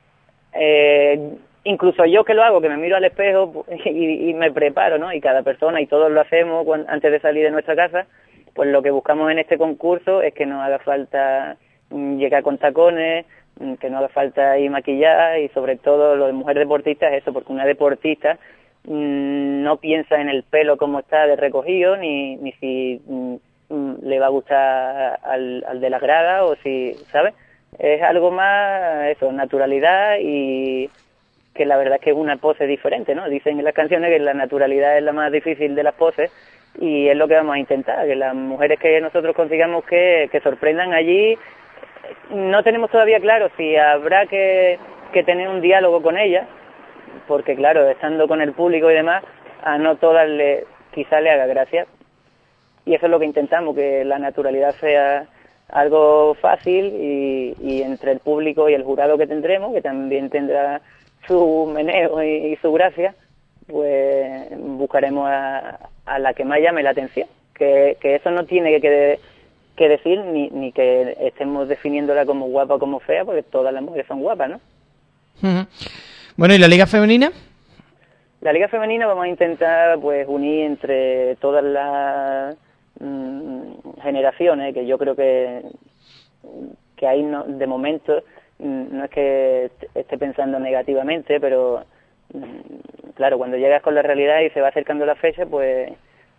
incluso yo que lo hago, que me miro al espejo y me preparo, ¿no? Y cada persona, y todos lo hacemos antes de salir de nuestra casa, pues lo que buscamos en este concurso es que no haga falta llegar con tacones, que no haga falta ir maquillada, y sobre todo lo de mujer deportista es eso, porque una deportista no piensa en el pelo como está de recogido, ni si le va a gustar al de la grada, o si, ¿sabes? Es algo más, eso, naturalidad, y que la verdad es que es una pose diferente, ¿no? Dicen en las canciones que la naturalidad es la más difícil de las poses, y es lo que vamos a intentar, que las mujeres que nosotros consigamos que sorprendan allí. No tenemos todavía claro si habrá que tener un diálogo con ellas, porque claro, estando con el público y demás, a no todas quizá le haga gracia, y eso es lo que intentamos, que la naturalidad sea algo fácil, y entre el público y el jurado que tendremos, que también tendrá su meneo y su gracia, pues buscaremos a la que más llame la atención, que eso no tiene que decir ni que estemos definiéndola como guapa o como fea, porque todas las mujeres son guapas, ¿no? Bueno, ¿y la Liga Femenina? La Liga Femenina vamos a intentar pues unir entre todas las generaciones, que yo creo que hay de momento, no es que esté pensando negativamente, pero claro, cuando llegas con la realidad y se va acercando la fecha, pues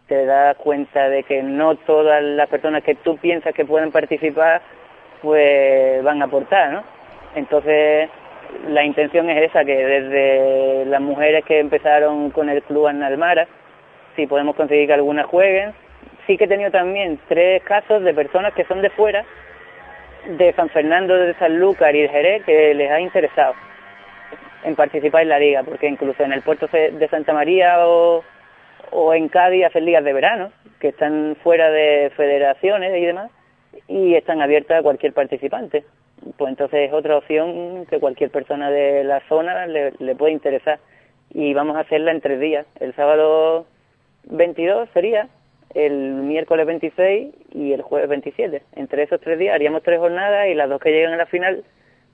te das cuenta de que no todas las personas que tú piensas que pueden participar pues van a aportar, ¿no? Entonces la intención es esa, que desde las mujeres que empezaron con el club Annalmara, si podemos conseguir que algunas jueguen. Sí que he tenido también 3 casos de personas que son de fuera, de San Fernando, de Sanlúcar y de Jerez, que les ha interesado en participar en la liga, porque incluso en el puerto de Santa María o en Cádiz hacen ligas de verano, que están fuera de federaciones y demás, y están abiertas a cualquier participante. Pues entonces es otra opción que cualquier persona de la zona le puede interesar. Y vamos a hacerla en 3 días. El sábado 22 sería, el miércoles 26 y el jueves 27. Entre esos 3 días haríamos 3 jornadas y las 2 que llegan a la final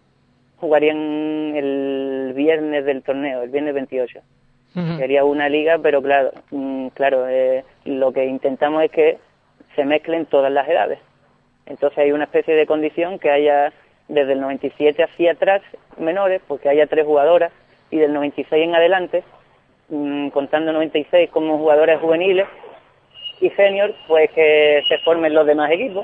jugarían el viernes del torneo, el viernes 28. Sería una liga, pero claro, lo que intentamos es que se mezclen todas las edades. Entonces hay una especie de condición que haya desde el 97 hacia atrás menores, pues que haya 3 jugadoras, y del 96 en adelante, contando 96 como jugadores juveniles y senior, pues que se formen los demás equipos,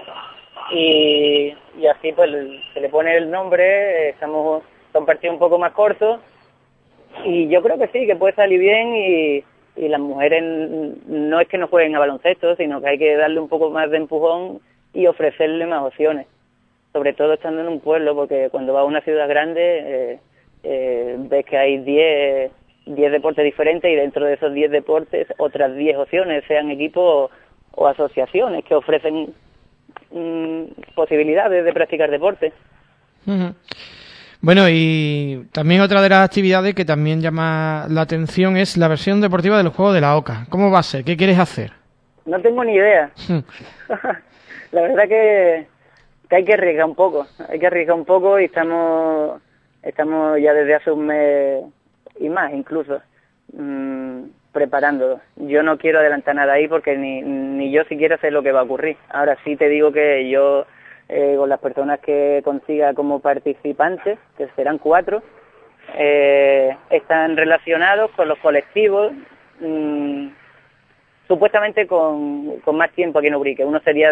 y así pues se le pone el nombre. Son partidos un poco más cortos, y yo creo que sí, que puede salir bien, y las mujeres no es que no jueguen a baloncesto, sino que hay que darle un poco más de empujón y ofrecerle más opciones, sobre todo estando en un pueblo, porque cuando vas a una ciudad grande ves que hay 10 deportes diferentes, y dentro de esos 10 deportes otras 10 opciones, sean equipos o asociaciones que ofrecen posibilidades de practicar deporte. Bueno, y también otra de las actividades que también llama la atención es la versión deportiva del juego de la OCA. ¿Cómo va a ser? ¿Qué quieres hacer? No tengo ni idea. La verdad que hay que arriesgar un poco. Y estamos ya desde hace un mes y más incluso preparándolo. Yo no quiero adelantar nada ahí porque ni yo siquiera sé lo que va a ocurrir. Ahora sí te digo que yo con las personas que consiga como participantes, que serán 4, están relacionados con los colectivos, supuestamente con más tiempo aquí en Ubrique. Uno sería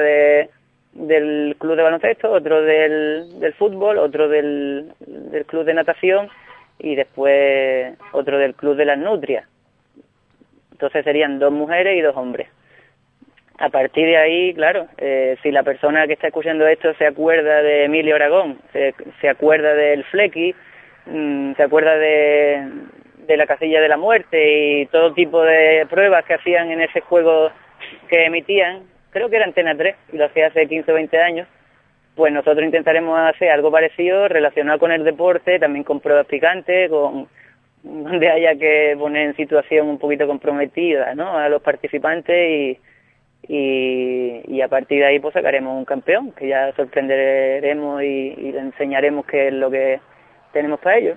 del club de baloncesto, otro del fútbol, otro del club de natación, y después otro del club de las nutrias. Entonces serían 2 mujeres y 2 hombres. A partir de ahí, claro, si la persona que está escuchando esto se acuerda de Emilio Aragón, se acuerda del Flequi, se acuerda de la casilla de la muerte y todo tipo de pruebas que hacían en ese juego que emitían, creo que era Antena 3, y lo hacía hace 15 o 20 años, pues nosotros intentaremos hacer algo parecido relacionado con el deporte, también con pruebas picantes, donde haya que poner en situación un poquito comprometida, ¿no?, a los participantes, y a partir de ahí pues sacaremos un campeón, que ya sorprenderemos y le enseñaremos qué es lo que tenemos para ellos.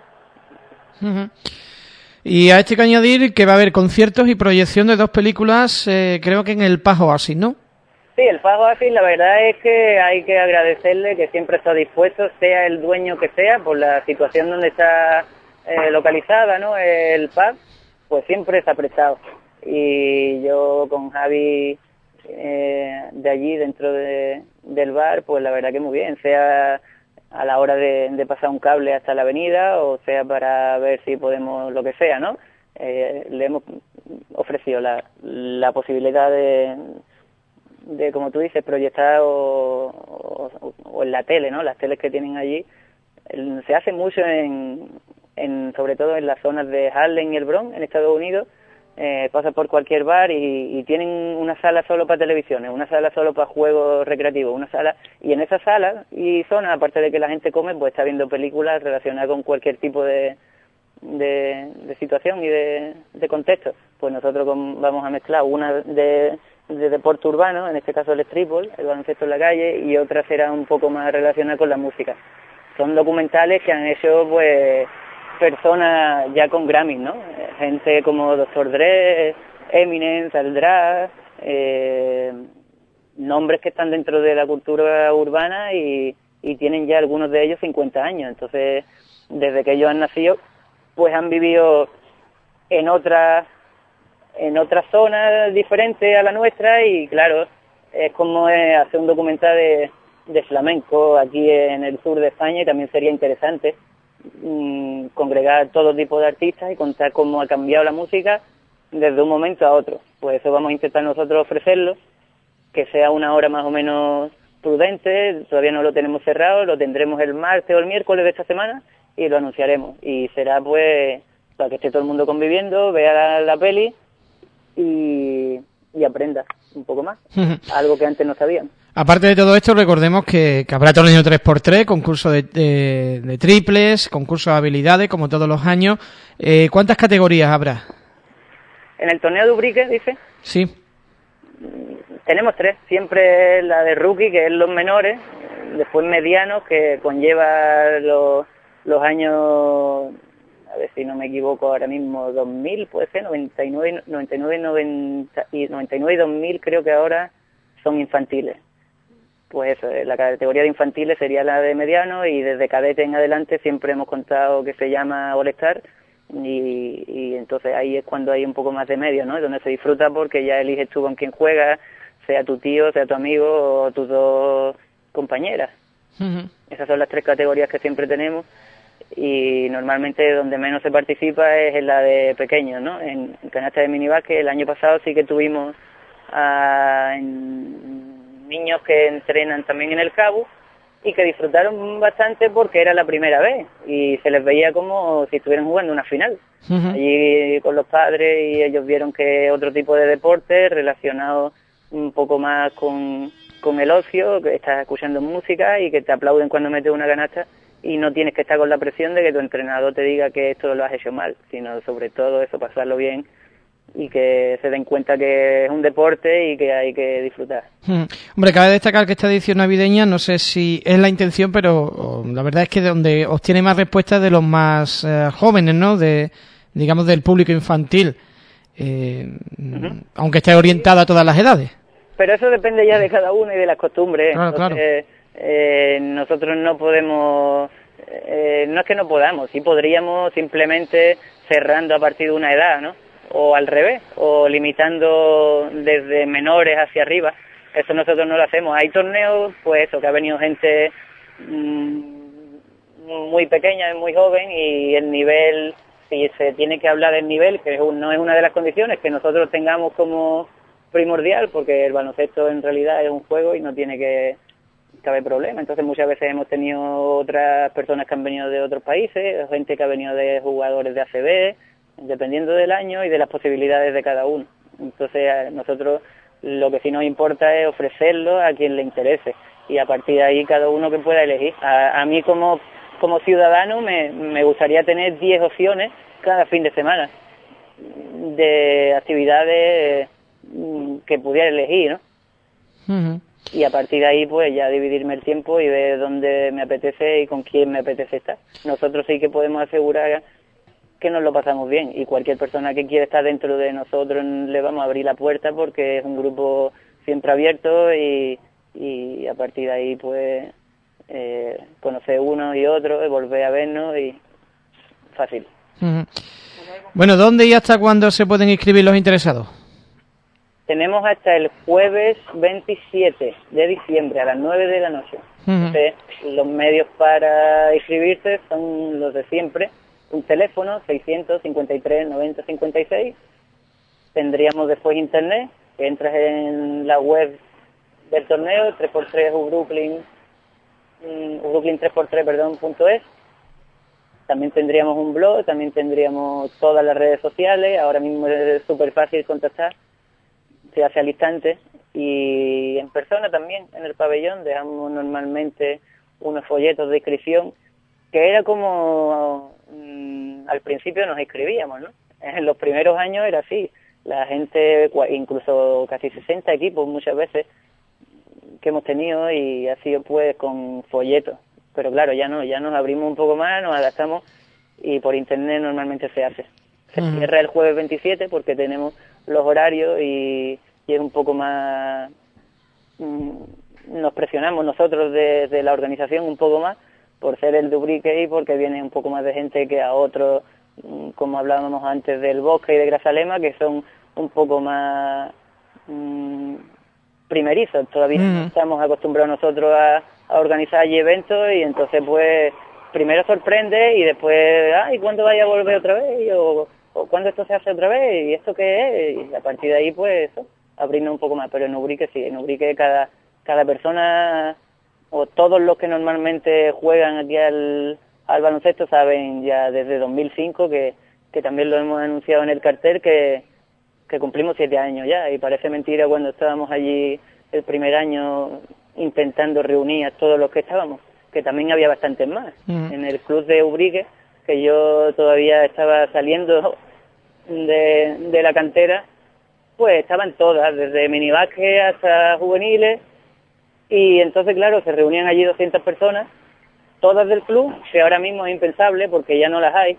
Y a esto hay que añadir que va a haber conciertos y proyección de 2 películas, creo que en el Paz Oasis, ¿no? Sí, el Paz Oasis, la verdad es que hay que agradecerle que siempre está dispuesto, sea el dueño que sea, por la situación donde está localizada, ¿no?, el Paz, pues siempre está prestado. Y yo con Javi de allí, dentro del bar, pues la verdad que muy bien, sea a la hora de pasar un cable hasta la avenida, o sea para ver si podemos, lo que sea, ¿no? Le hemos ofrecido la posibilidad de, como tú dices, proyectar o en la tele, ¿no?, las teles que tienen allí. Se hace mucho sobre todo en las zonas de Harlem y el Bronx, en Estados Unidos. Pasa por cualquier bar y tienen una sala solo para televisiones, una sala solo para juegos recreativos, una sala, y en esa sala y zona, aparte de que la gente come, pues está viendo películas relacionadas con cualquier tipo de situación y de contexto. Pues nosotros vamos a mezclar una de deporte urbano, en este caso el streetball, el baloncesto en la calle, y otra será un poco más relacionada con la música. Son documentales que han hecho pues personas ya con Grammy, ¿no? Gente como Dr. Dre, Eminem, Saldrá, nombres que están dentro de la cultura urbana y tienen ya algunos de ellos 50 años. Entonces, desde que ellos han nacido, pues han vivido en otras en otra zona diferente a la nuestra y claro, es como hacer un documental de flamenco aquí en el sur de España y también sería interesante congregar todo tipo de artistas y contar cómo ha cambiado la música desde un momento a otro. Pues eso vamos a intentar nosotros ofrecerlo, que sea una hora más o menos prudente, todavía no lo tenemos cerrado, lo tendremos el martes o el miércoles de esta semana y lo anunciaremos. Y será pues para que esté todo el mundo conviviendo, vea la peli y aprenda un poco más, algo que antes no sabían. Aparte de todo esto, recordemos que habrá torneo 3x3, concurso de triples, concurso de habilidades, como todos los años. ¿Cuántas categorías habrá? En el torneo de Ubrique, dice. Sí. Tenemos 3, siempre la de rookie, que es los menores, después medianos, que conlleva los años, a ver si no me equivoco ahora mismo, 2000, puede ser, 99 y 2000 creo que ahora son infantiles. Pues eso, la categoría de infantiles sería la de mediano y desde cadete en adelante siempre hemos contado que se llama All Star y entonces ahí es cuando hay un poco más de medio, ¿no? Donde se disfruta porque ya eliges tú con quién juegas, sea tu tío, sea tu amigo o tus dos compañeras. Esas son las 3 categorías que siempre tenemos y normalmente donde menos se participa es en la de pequeños, ¿no? En canasta de minibásquet el año pasado sí que tuvimos niños que entrenan también en el Cabo y que disfrutaron bastante porque era la primera vez y se les veía como si estuvieran jugando una final. Allí con los padres y ellos vieron que otro tipo de deporte relacionado un poco más con el ocio, que estás escuchando música y que te aplauden cuando metes una canasta y no tienes que estar con la presión de que tu entrenador te diga que esto lo has hecho mal, sino sobre todo eso, pasarlo bien y que se den cuenta que es un deporte y que hay que disfrutar. Hombre, cabe destacar que esta edición navideña, no sé si es la intención, pero la verdad es que donde obtiene más respuestas de los más jóvenes, ¿no? Digamos del público infantil, aunque esté orientada a todas las edades. Pero eso depende ya de cada uno y de las costumbres. Claro. Nosotros no podemos, no es que no podamos, sí podríamos simplemente cerrando a partir de una edad, ¿no? O al revés, o limitando desde menores hacia arriba. Eso nosotros no lo hacemos. Hay torneos, pues eso, que ha venido gente muy pequeña, muy joven, y el nivel, si se tiene que hablar del nivel, que no es una de las condiciones que nosotros tengamos como primordial, porque el baloncesto en realidad es un juego y no tiene que haber problema. Entonces muchas veces hemos tenido otras personas que han venido de otros países, gente que ha venido de jugadores de ACB, dependiendo del año y de las posibilidades de cada uno. Entonces a nosotros lo que sí nos importa es ofrecerlo a quien le interese y a partir de ahí cada uno que pueda elegir. A mí como ciudadano me gustaría tener 10 opciones cada fin de semana de actividades que pudiera elegir, ¿no? Y a partir de ahí pues ya dividirme el tiempo y ver dónde me apetece y con quién me apetece estar. Nosotros sí que podemos asegurar que nos lo pasamos bien y cualquier persona que quiera estar dentro de nosotros le vamos a abrir la puerta porque es un grupo siempre abierto y a partir de ahí pues conocer uno y otro, volver a vernos y fácil. Bueno, ¿dónde y hasta cuándo se pueden inscribir los interesados? Tenemos hasta el jueves 27 de diciembre a las 9 de la noche. Entonces, los medios para inscribirse son los de siempre. Un teléfono 653 90 56. Tendríamos después internet, que entras en la web del torneo 3x3 Ubrooklyn 3x3, También tendríamos un blog, también tendríamos todas las redes sociales. Ahora mismo es súper fácil contactar, se hace al instante, y en persona también en el pabellón dejamos normalmente unos folletos de inscripción, que era como al principio nos inscribíamos, ¿no? En los primeros años era así, la gente, incluso casi 60 equipos muchas veces que hemos tenido, y ha sido pues con folletos, pero claro, ya nos abrimos un poco más, nos adaptamos, y por internet normalmente se hace. Se cierra el jueves 27 porque tenemos los horarios y es un poco más, nos presionamos nosotros desde la organización un poco más por ser el de Ubrique y porque viene un poco más de gente que a otros, como hablábamos antes del Bosque y de Grazalema, que son un poco más primerizos. Todavía no estamos acostumbrados nosotros a organizar allí eventos, y entonces pues primero sorprende y después, ¿y cuándo vaya a volver otra vez? O ¿cuándo esto se hace otra vez? ¿Y esto qué es? Y a partir de ahí pues eso, abrirnos un poco más. Pero en Ubrique sí, en Ubrique cada persona, o todos los que normalmente juegan aquí al baloncesto, saben ya desde 2005 que también lo hemos anunciado en el cartel, que cumplimos 7 años ya, y parece mentira cuando estábamos allí el primer año intentando reunir a todos los que estábamos, que también había bastantes más. En el club de Ubrique, que yo todavía estaba saliendo de la cantera, pues estaban todas, desde minibásquet hasta juveniles, y entonces claro, se reunían allí 200 personas, todas del club, que ahora mismo es impensable porque ya no las hay,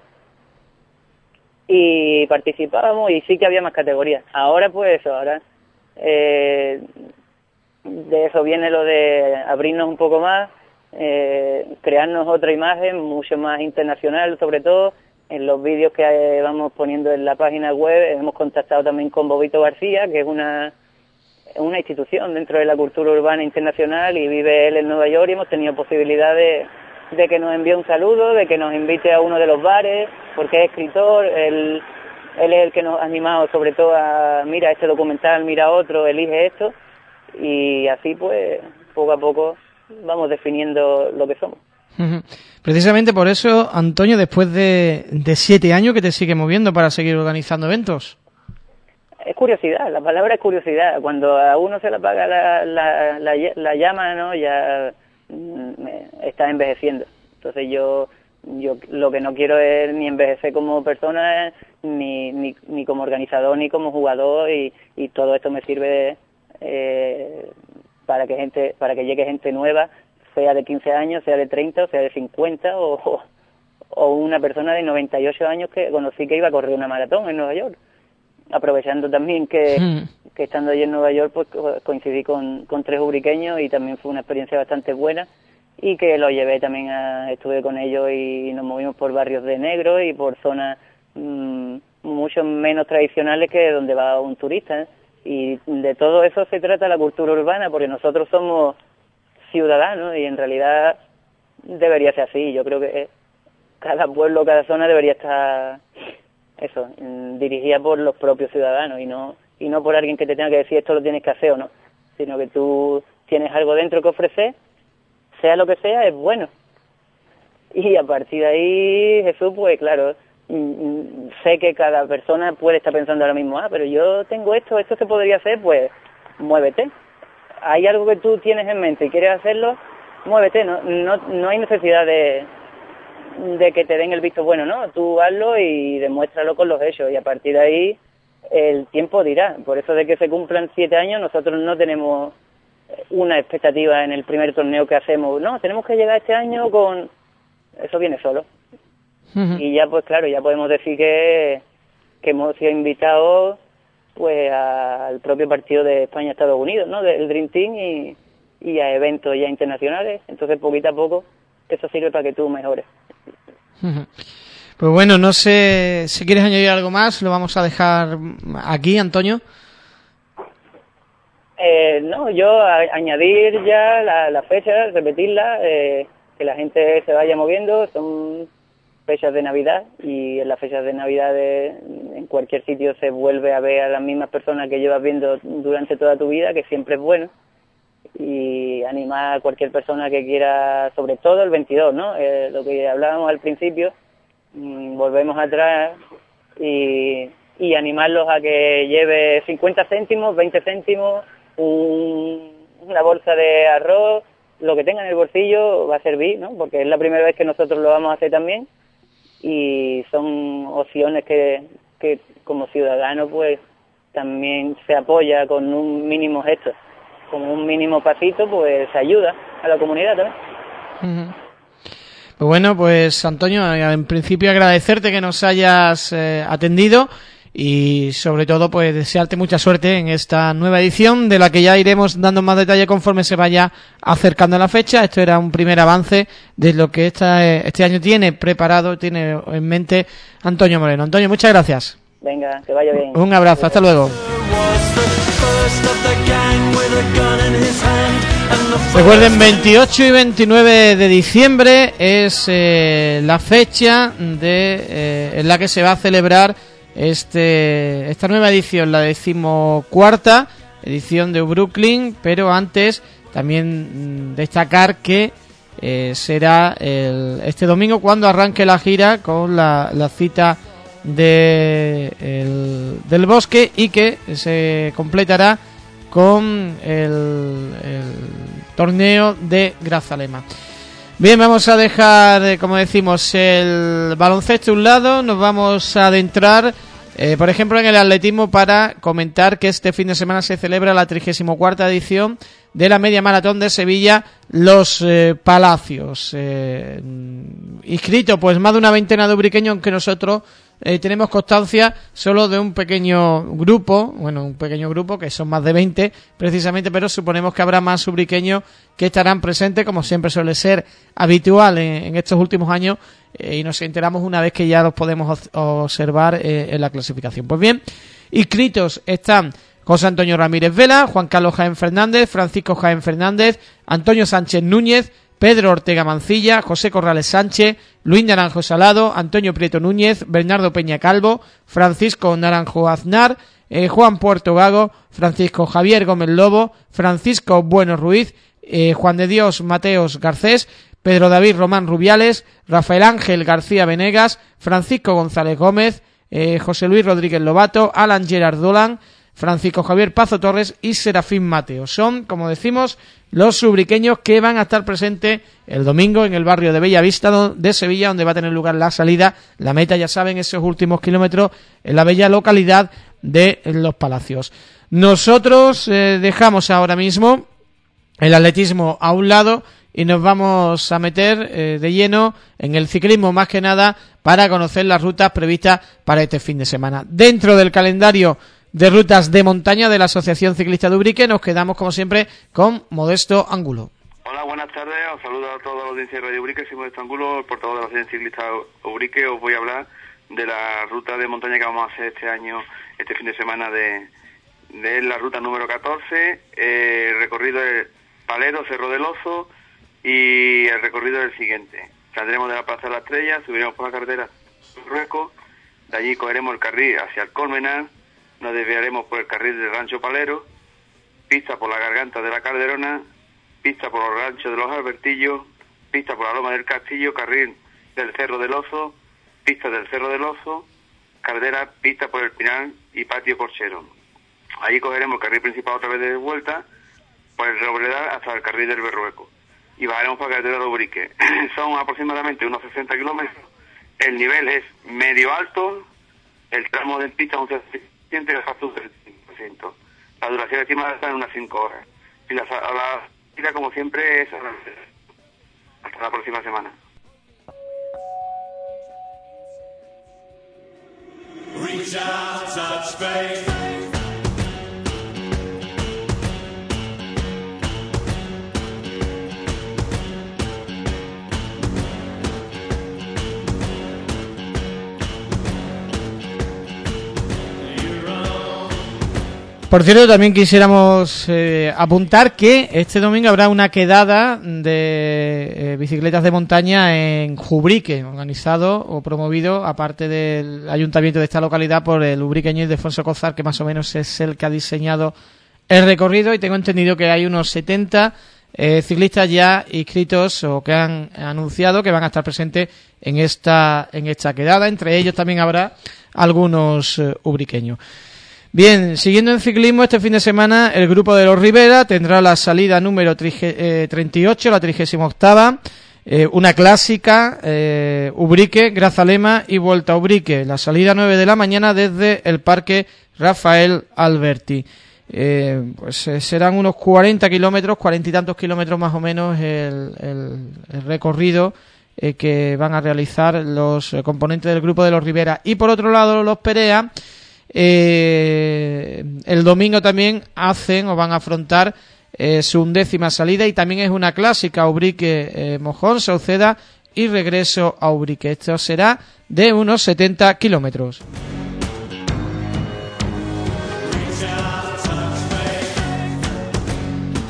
y participábamos, y sí que había más categorías. Ahora pues eso, de eso viene lo de abrirnos un poco más, crearnos otra imagen mucho más internacional. Sobre todo en los vídeos que vamos poniendo en la página web hemos contactado también con Bobito García, que es una institución dentro de la cultura urbana internacional, y vive él en Nueva York, y hemos tenido posibilidad de que nos envíe un saludo, de que nos invite a uno de los bares, porque es escritor. Él es el que nos ha animado sobre todo a mira este documental, mira otro, elige esto, y así pues poco a poco vamos definiendo lo que somos. Precisamente por eso, Antonio, después de 7 años, que te sigue moviendo para seguir organizando eventos. Es curiosidad, la palabra es curiosidad. Cuando a uno se le apaga la llama, ¿no? Ya está envejeciendo. Entonces yo lo que no quiero es ni envejecer como persona, ni como organizador, ni como jugador, y todo esto me sirve para que llegue gente nueva, sea de 15 años, sea de 30, o sea de 50, o una persona de 98 años que conocí que iba a correr una maratón en Nueva York. Aprovechando también que estando allí en Nueva York pues coincidí con 3 ubriqueños, y también fue una experiencia bastante buena, y que lo llevé también estuve con ellos y nos movimos por barrios de negros y por zonas mucho menos tradicionales que donde va un turista, ¿eh? Y de todo eso se trata la cultura urbana, porque nosotros somos ciudadanos y en realidad debería ser así. Yo creo que cada pueblo, cada zona debería estar dirigida por los propios ciudadanos, y no por alguien que te tenga que decir esto lo tienes que hacer o no, sino que tú tienes algo dentro que ofrecer, sea lo que sea, es bueno. Y a partir de ahí, Jesús, pues claro, sé que cada persona puede estar pensando ahora mismo, pero yo tengo esto se podría hacer, pues muévete. Hay algo que tú tienes en mente y quieres hacerlo, muévete. No hay necesidad de que te den el visto bueno, ¿no? Tú hazlo y demuéstralo con los hechos, y a partir de ahí el tiempo dirá. Por eso de que se cumplan 7 años, nosotros no tenemos una expectativa en el primer torneo que hacemos. No, tenemos que llegar este año con... Eso viene solo. Y ya pues claro, ya podemos decir que hemos sido invitados pues al propio partido de España-Estados Unidos, ¿no? Del Dream Team, y a eventos ya internacionales. Entonces poquito a poco eso sirve para que tú mejores. Pues bueno, no sé si quieres añadir algo más, lo vamos a dejar aquí, Antonio. No, yo añadir ya la fecha, repetirla, que la gente se vaya moviendo. Son fechas de Navidad, y en las fechas de Navidad en cualquier sitio se vuelve a ver a las mismas personas que llevas viendo durante toda tu vida, que siempre es bueno, y animar a cualquier persona que quiera, sobre todo el 22, ¿no? Lo que hablábamos al principio, volvemos atrás y animarlos a que lleve 50 céntimos, 20 céntimos, una bolsa de arroz, lo que tenga en el bolsillo va a servir, ¿no? Porque es la primera vez que nosotros lo vamos a hacer también, y son opciones que como ciudadano pues también se apoya con un mínimo gesto, con un mínimo pasito, pues ayuda a la comunidad también. Pues bueno, pues Antonio, en principio agradecerte que nos hayas atendido, y sobre todo pues desearte mucha suerte en esta nueva edición, de la que ya iremos dando más detalle conforme se vaya acercando la fecha. Esto era un primer avance de lo que este año tiene preparado, tiene en mente Antonio Moreno. Antonio, muchas gracias. Venga, que vaya bien. Un abrazo, hasta luego. Recuerden, 28 y 29 de diciembre es la fecha en la que se va a celebrar esta nueva edición, la 14ª edición de Brooklyn, pero antes también destacar que será este domingo cuando arranque la gira con la cita del Bosque, y que se completará con el torneo de Grazalema. Bien, vamos a dejar, como decimos, el baloncesto a un lado. Nos vamos a adentrar, por ejemplo, en el atletismo, para comentar que este fin de semana se celebra la 34ª edición de la Media Maratón de Sevilla, Los Palacios. Inscrito pues más de una veintena de ubriqueños, aunque nosotros tenemos constancia solo de un pequeño grupo, que son más de 20 precisamente, pero suponemos que habrá más ubriqueños que estarán presentes, como siempre suele ser habitual en estos últimos años, y nos enteramos una vez que ya los podemos observar en la clasificación. Pues bien, inscritos están José Antonio Ramírez Vela, Juan Carlos Jaén Fernández, Francisco Jaén Fernández, Antonio Sánchez Núñez, Pedro Ortega Mancilla, José Corrales Sánchez, Luis Naranjo Salado, Antonio Prieto Núñez, Bernardo Peña Calvo, Francisco Naranjo Aznar, Juan Puerto Gago, Francisco Javier Gómez Lobo, Francisco Bueno Ruiz, Juan de Dios Mateos Garcés, Pedro David Román Rubiales, Rafael Ángel García Venegas, Francisco González Gómez, José Luis Rodríguez Lobato, Alan Gerard Dolan, Francisco Javier Pazo Torres y Serafín Mateo. Son, como decimos, los ubriqueños que van a estar presentes el domingo en el barrio de Bellavista de Sevilla, donde va a tener lugar la salida. La meta, ya saben, esos últimos kilómetros en la bella localidad de Los Palacios. Nosotros dejamos ahora mismo el atletismo a un lado y nos vamos a meter de lleno en el ciclismo, más que nada para conocer las rutas previstas para este fin de semana. Dentro del calendario de rutas de montaña de la Asociación Ciclista de Ubrique, nos quedamos como siempre con Modesto Angulo. Hola, buenas tardes, os saludo a toda la audiencia de Radio Ubrique, soy Modesto Angulo, el portavoz de la Asociación Ciclista de Ubrique. Os voy a hablar de la ruta de montaña que vamos a hacer este fin de semana de la ruta número 14, el recorrido de Palero, Cerro del Oso, y el recorrido es el siguiente. Saldremos de la Plaza de la Estrella, subiremos por la carretera Rueco, de allí cogeremos el carril hacia el Colmenar, nos desviaremos por el carril del Rancho Palero, pista por la Garganta de la Calderona, pista por los ranchos de los Albertillos, pista por la Loma del Castillo, carril del Cerro del Oso, pista del Cerro del Oso, carretera, pista por el Pinar y patio Corchero. Allí cogeremos el carril principal otra vez de vuelta, por el Robledal hasta el carril del Berrueco, y bajaremos por la carretera de Ubrique. Son aproximadamente unos 60 kilómetros, el nivel es medio alto, el tramo de pista es un 100% de factura del 5%. La duración estimada está en unas 5 horas. Y la salida, como siempre, es hasta la próxima semana. Reach out, touch faith. Por cierto, también quisiéramos apuntar que este domingo habrá una quedada de bicicletas de montaña en Jubrique, organizado o promovido, aparte del ayuntamiento de esta localidad, por el ubriqueño Ildefonso Cozar, que más o menos es el que ha diseñado el recorrido, y tengo entendido que hay unos 70 ciclistas ya inscritos o que han anunciado que van a estar presentes en esta quedada. Entre ellos también habrá algunos ubriqueños. Bien, siguiendo en ciclismo, este fin de semana el grupo de los Rivera tendrá la salida número 38, la 38ª, una clásica, Ubrique, Grazalema y Vuelta a Ubrique. La salida 9 de la mañana desde el Parque Rafael Alberti. Pues serán unos 40 kilómetros, 40 y tantos kilómetros más o menos el recorrido que van a realizar los componentes del grupo de los Rivera. Y por otro lado, los Perea, el domingo también hacen o van a afrontar su 11ª salida, y también es una clásica, Ubrique, Mojón, Sauceda y regreso a Ubrique. Esto será de unos 70 kilómetros.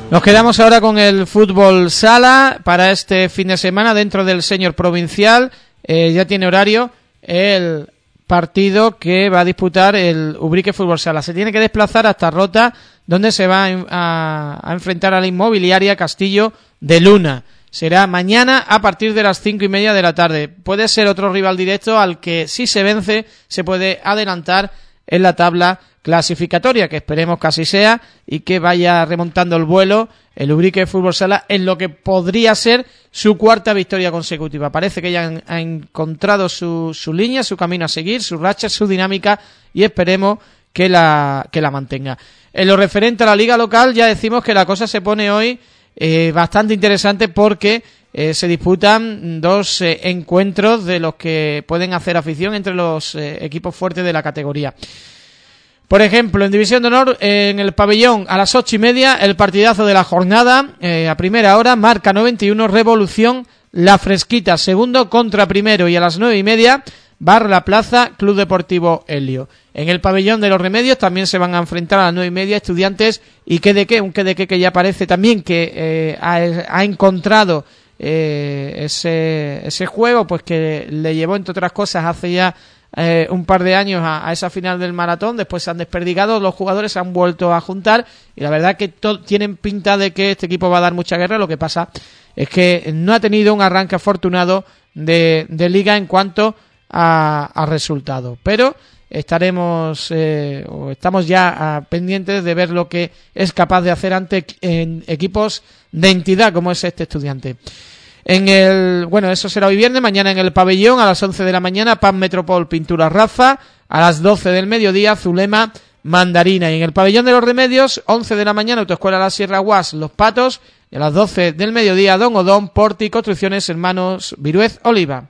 Nos quedamos ahora con el fútbol sala para este fin de semana dentro del Senior Provincial. Ya tiene horario el partido que va a disputar el Ubrique Fútbol Sala. Se tiene que desplazar hasta Rota, donde se va a enfrentar a la Inmobiliaria Castillo de Luna. Será mañana a partir de las 5:30 de la tarde. Puede ser otro rival directo al que, si se vence, se puede adelantar en la tabla clasificatoria, que esperemos que así sea y que vaya remontando el vuelo el Ubrique Fútbol Sala en lo que podría ser su cuarta victoria consecutiva. Parece que ya ha encontrado su línea, su camino a seguir, su racha, su dinámica, y esperemos que la mantenga. En lo referente a la liga local, ya decimos que la cosa se pone hoy bastante interesante porque se disputan dos encuentros de los que pueden hacer afición entre los equipos fuertes de la categoría. Por ejemplo, en División de Honor, en el pabellón a las 8:30, el partidazo de la jornada, a primera hora, Marca 91, Revolución, La Fresquita, segundo contra primero, y a las 9:30, Bar La Plaza, Club Deportivo Helio. En el pabellón de los Remedios también se van a enfrentar a las 9:30 Estudiantes y un Quedequé que ya parece también que ha encontrado ese juego, pues que le llevó, entre otras cosas, hace ya un par de años a esa final del maratón. Después se han desperdigado, los jugadores se han vuelto a juntar y la verdad que tienen pinta de que este equipo va a dar mucha guerra. Lo que pasa es que no ha tenido un arranque afortunado de liga en cuanto a resultados, pero estamos ya pendientes de ver lo que es capaz de hacer ante equipos de entidad como es este Estudiante. Eso será hoy viernes. Mañana en el pabellón a las 11 de la mañana, Pan Metropol, Pintura Rafa. A las 12 del mediodía, Zulema, Mandarina. Y en el pabellón de los Remedios, 11 de la mañana, Autoescuela La Sierra Guas, Los Patos. Y a las 12 del mediodía, Don Odón, Porti, Construcciones Hermanos Viruez, Oliva.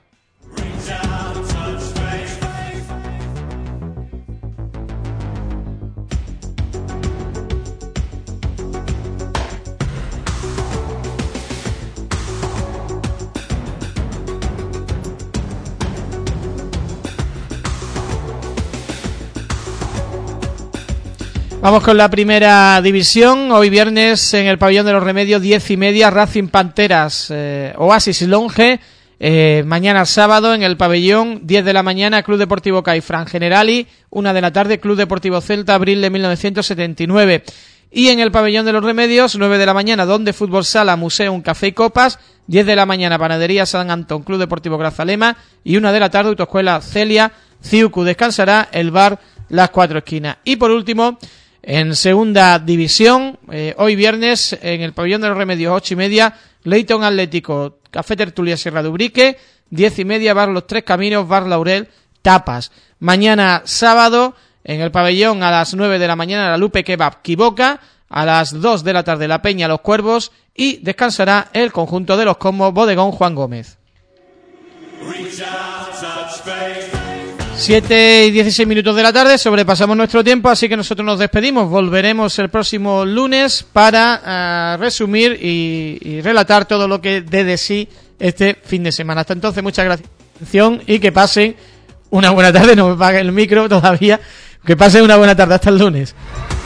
Vamos con la primera división. Hoy viernes en el pabellón de los Remedios, 10:30, Racing Panteras, Oasis Longe. Mañana sábado en el pabellón, 10 de la mañana, Club Deportivo Caifrán Generali. 1 de la tarde, Club Deportivo Celta, abril de 1979. Y en el pabellón de los Remedios, 9 de la mañana, Donde Fútbol Sala, Museum, Café y Copas. 10 de la mañana, Panadería San Antón, Club Deportivo Grazalema. Y 1 de la tarde, Autoescuela Celia, Ciucu. Descansará el bar Las Cuatro Esquinas. Y por último, en segunda división, hoy viernes, en el pabellón de los Remedios, 8:30, Leyton Atlético, Café Tertulia Sierra de Ubrique. 10:30, Bar Los Tres Caminos, Bar Laurel, Tapas. Mañana sábado, en el pabellón a las 9 de la mañana, La Lupe Kebab, Quiboca. A las 2 de la tarde, La Peña, Los Cuervos. Y descansará el conjunto de los Comos, Bodegón Juan Gómez. 7:16 de la tarde, sobrepasamos nuestro tiempo, así que nosotros nos despedimos. Volveremos el próximo lunes para resumir y relatar todo lo que dé de sí este fin de semana. Hasta entonces, muchas gracias por la atención y que pasen una buena tarde. No me apague el micro todavía. Que pasen una buena tarde. Hasta el lunes.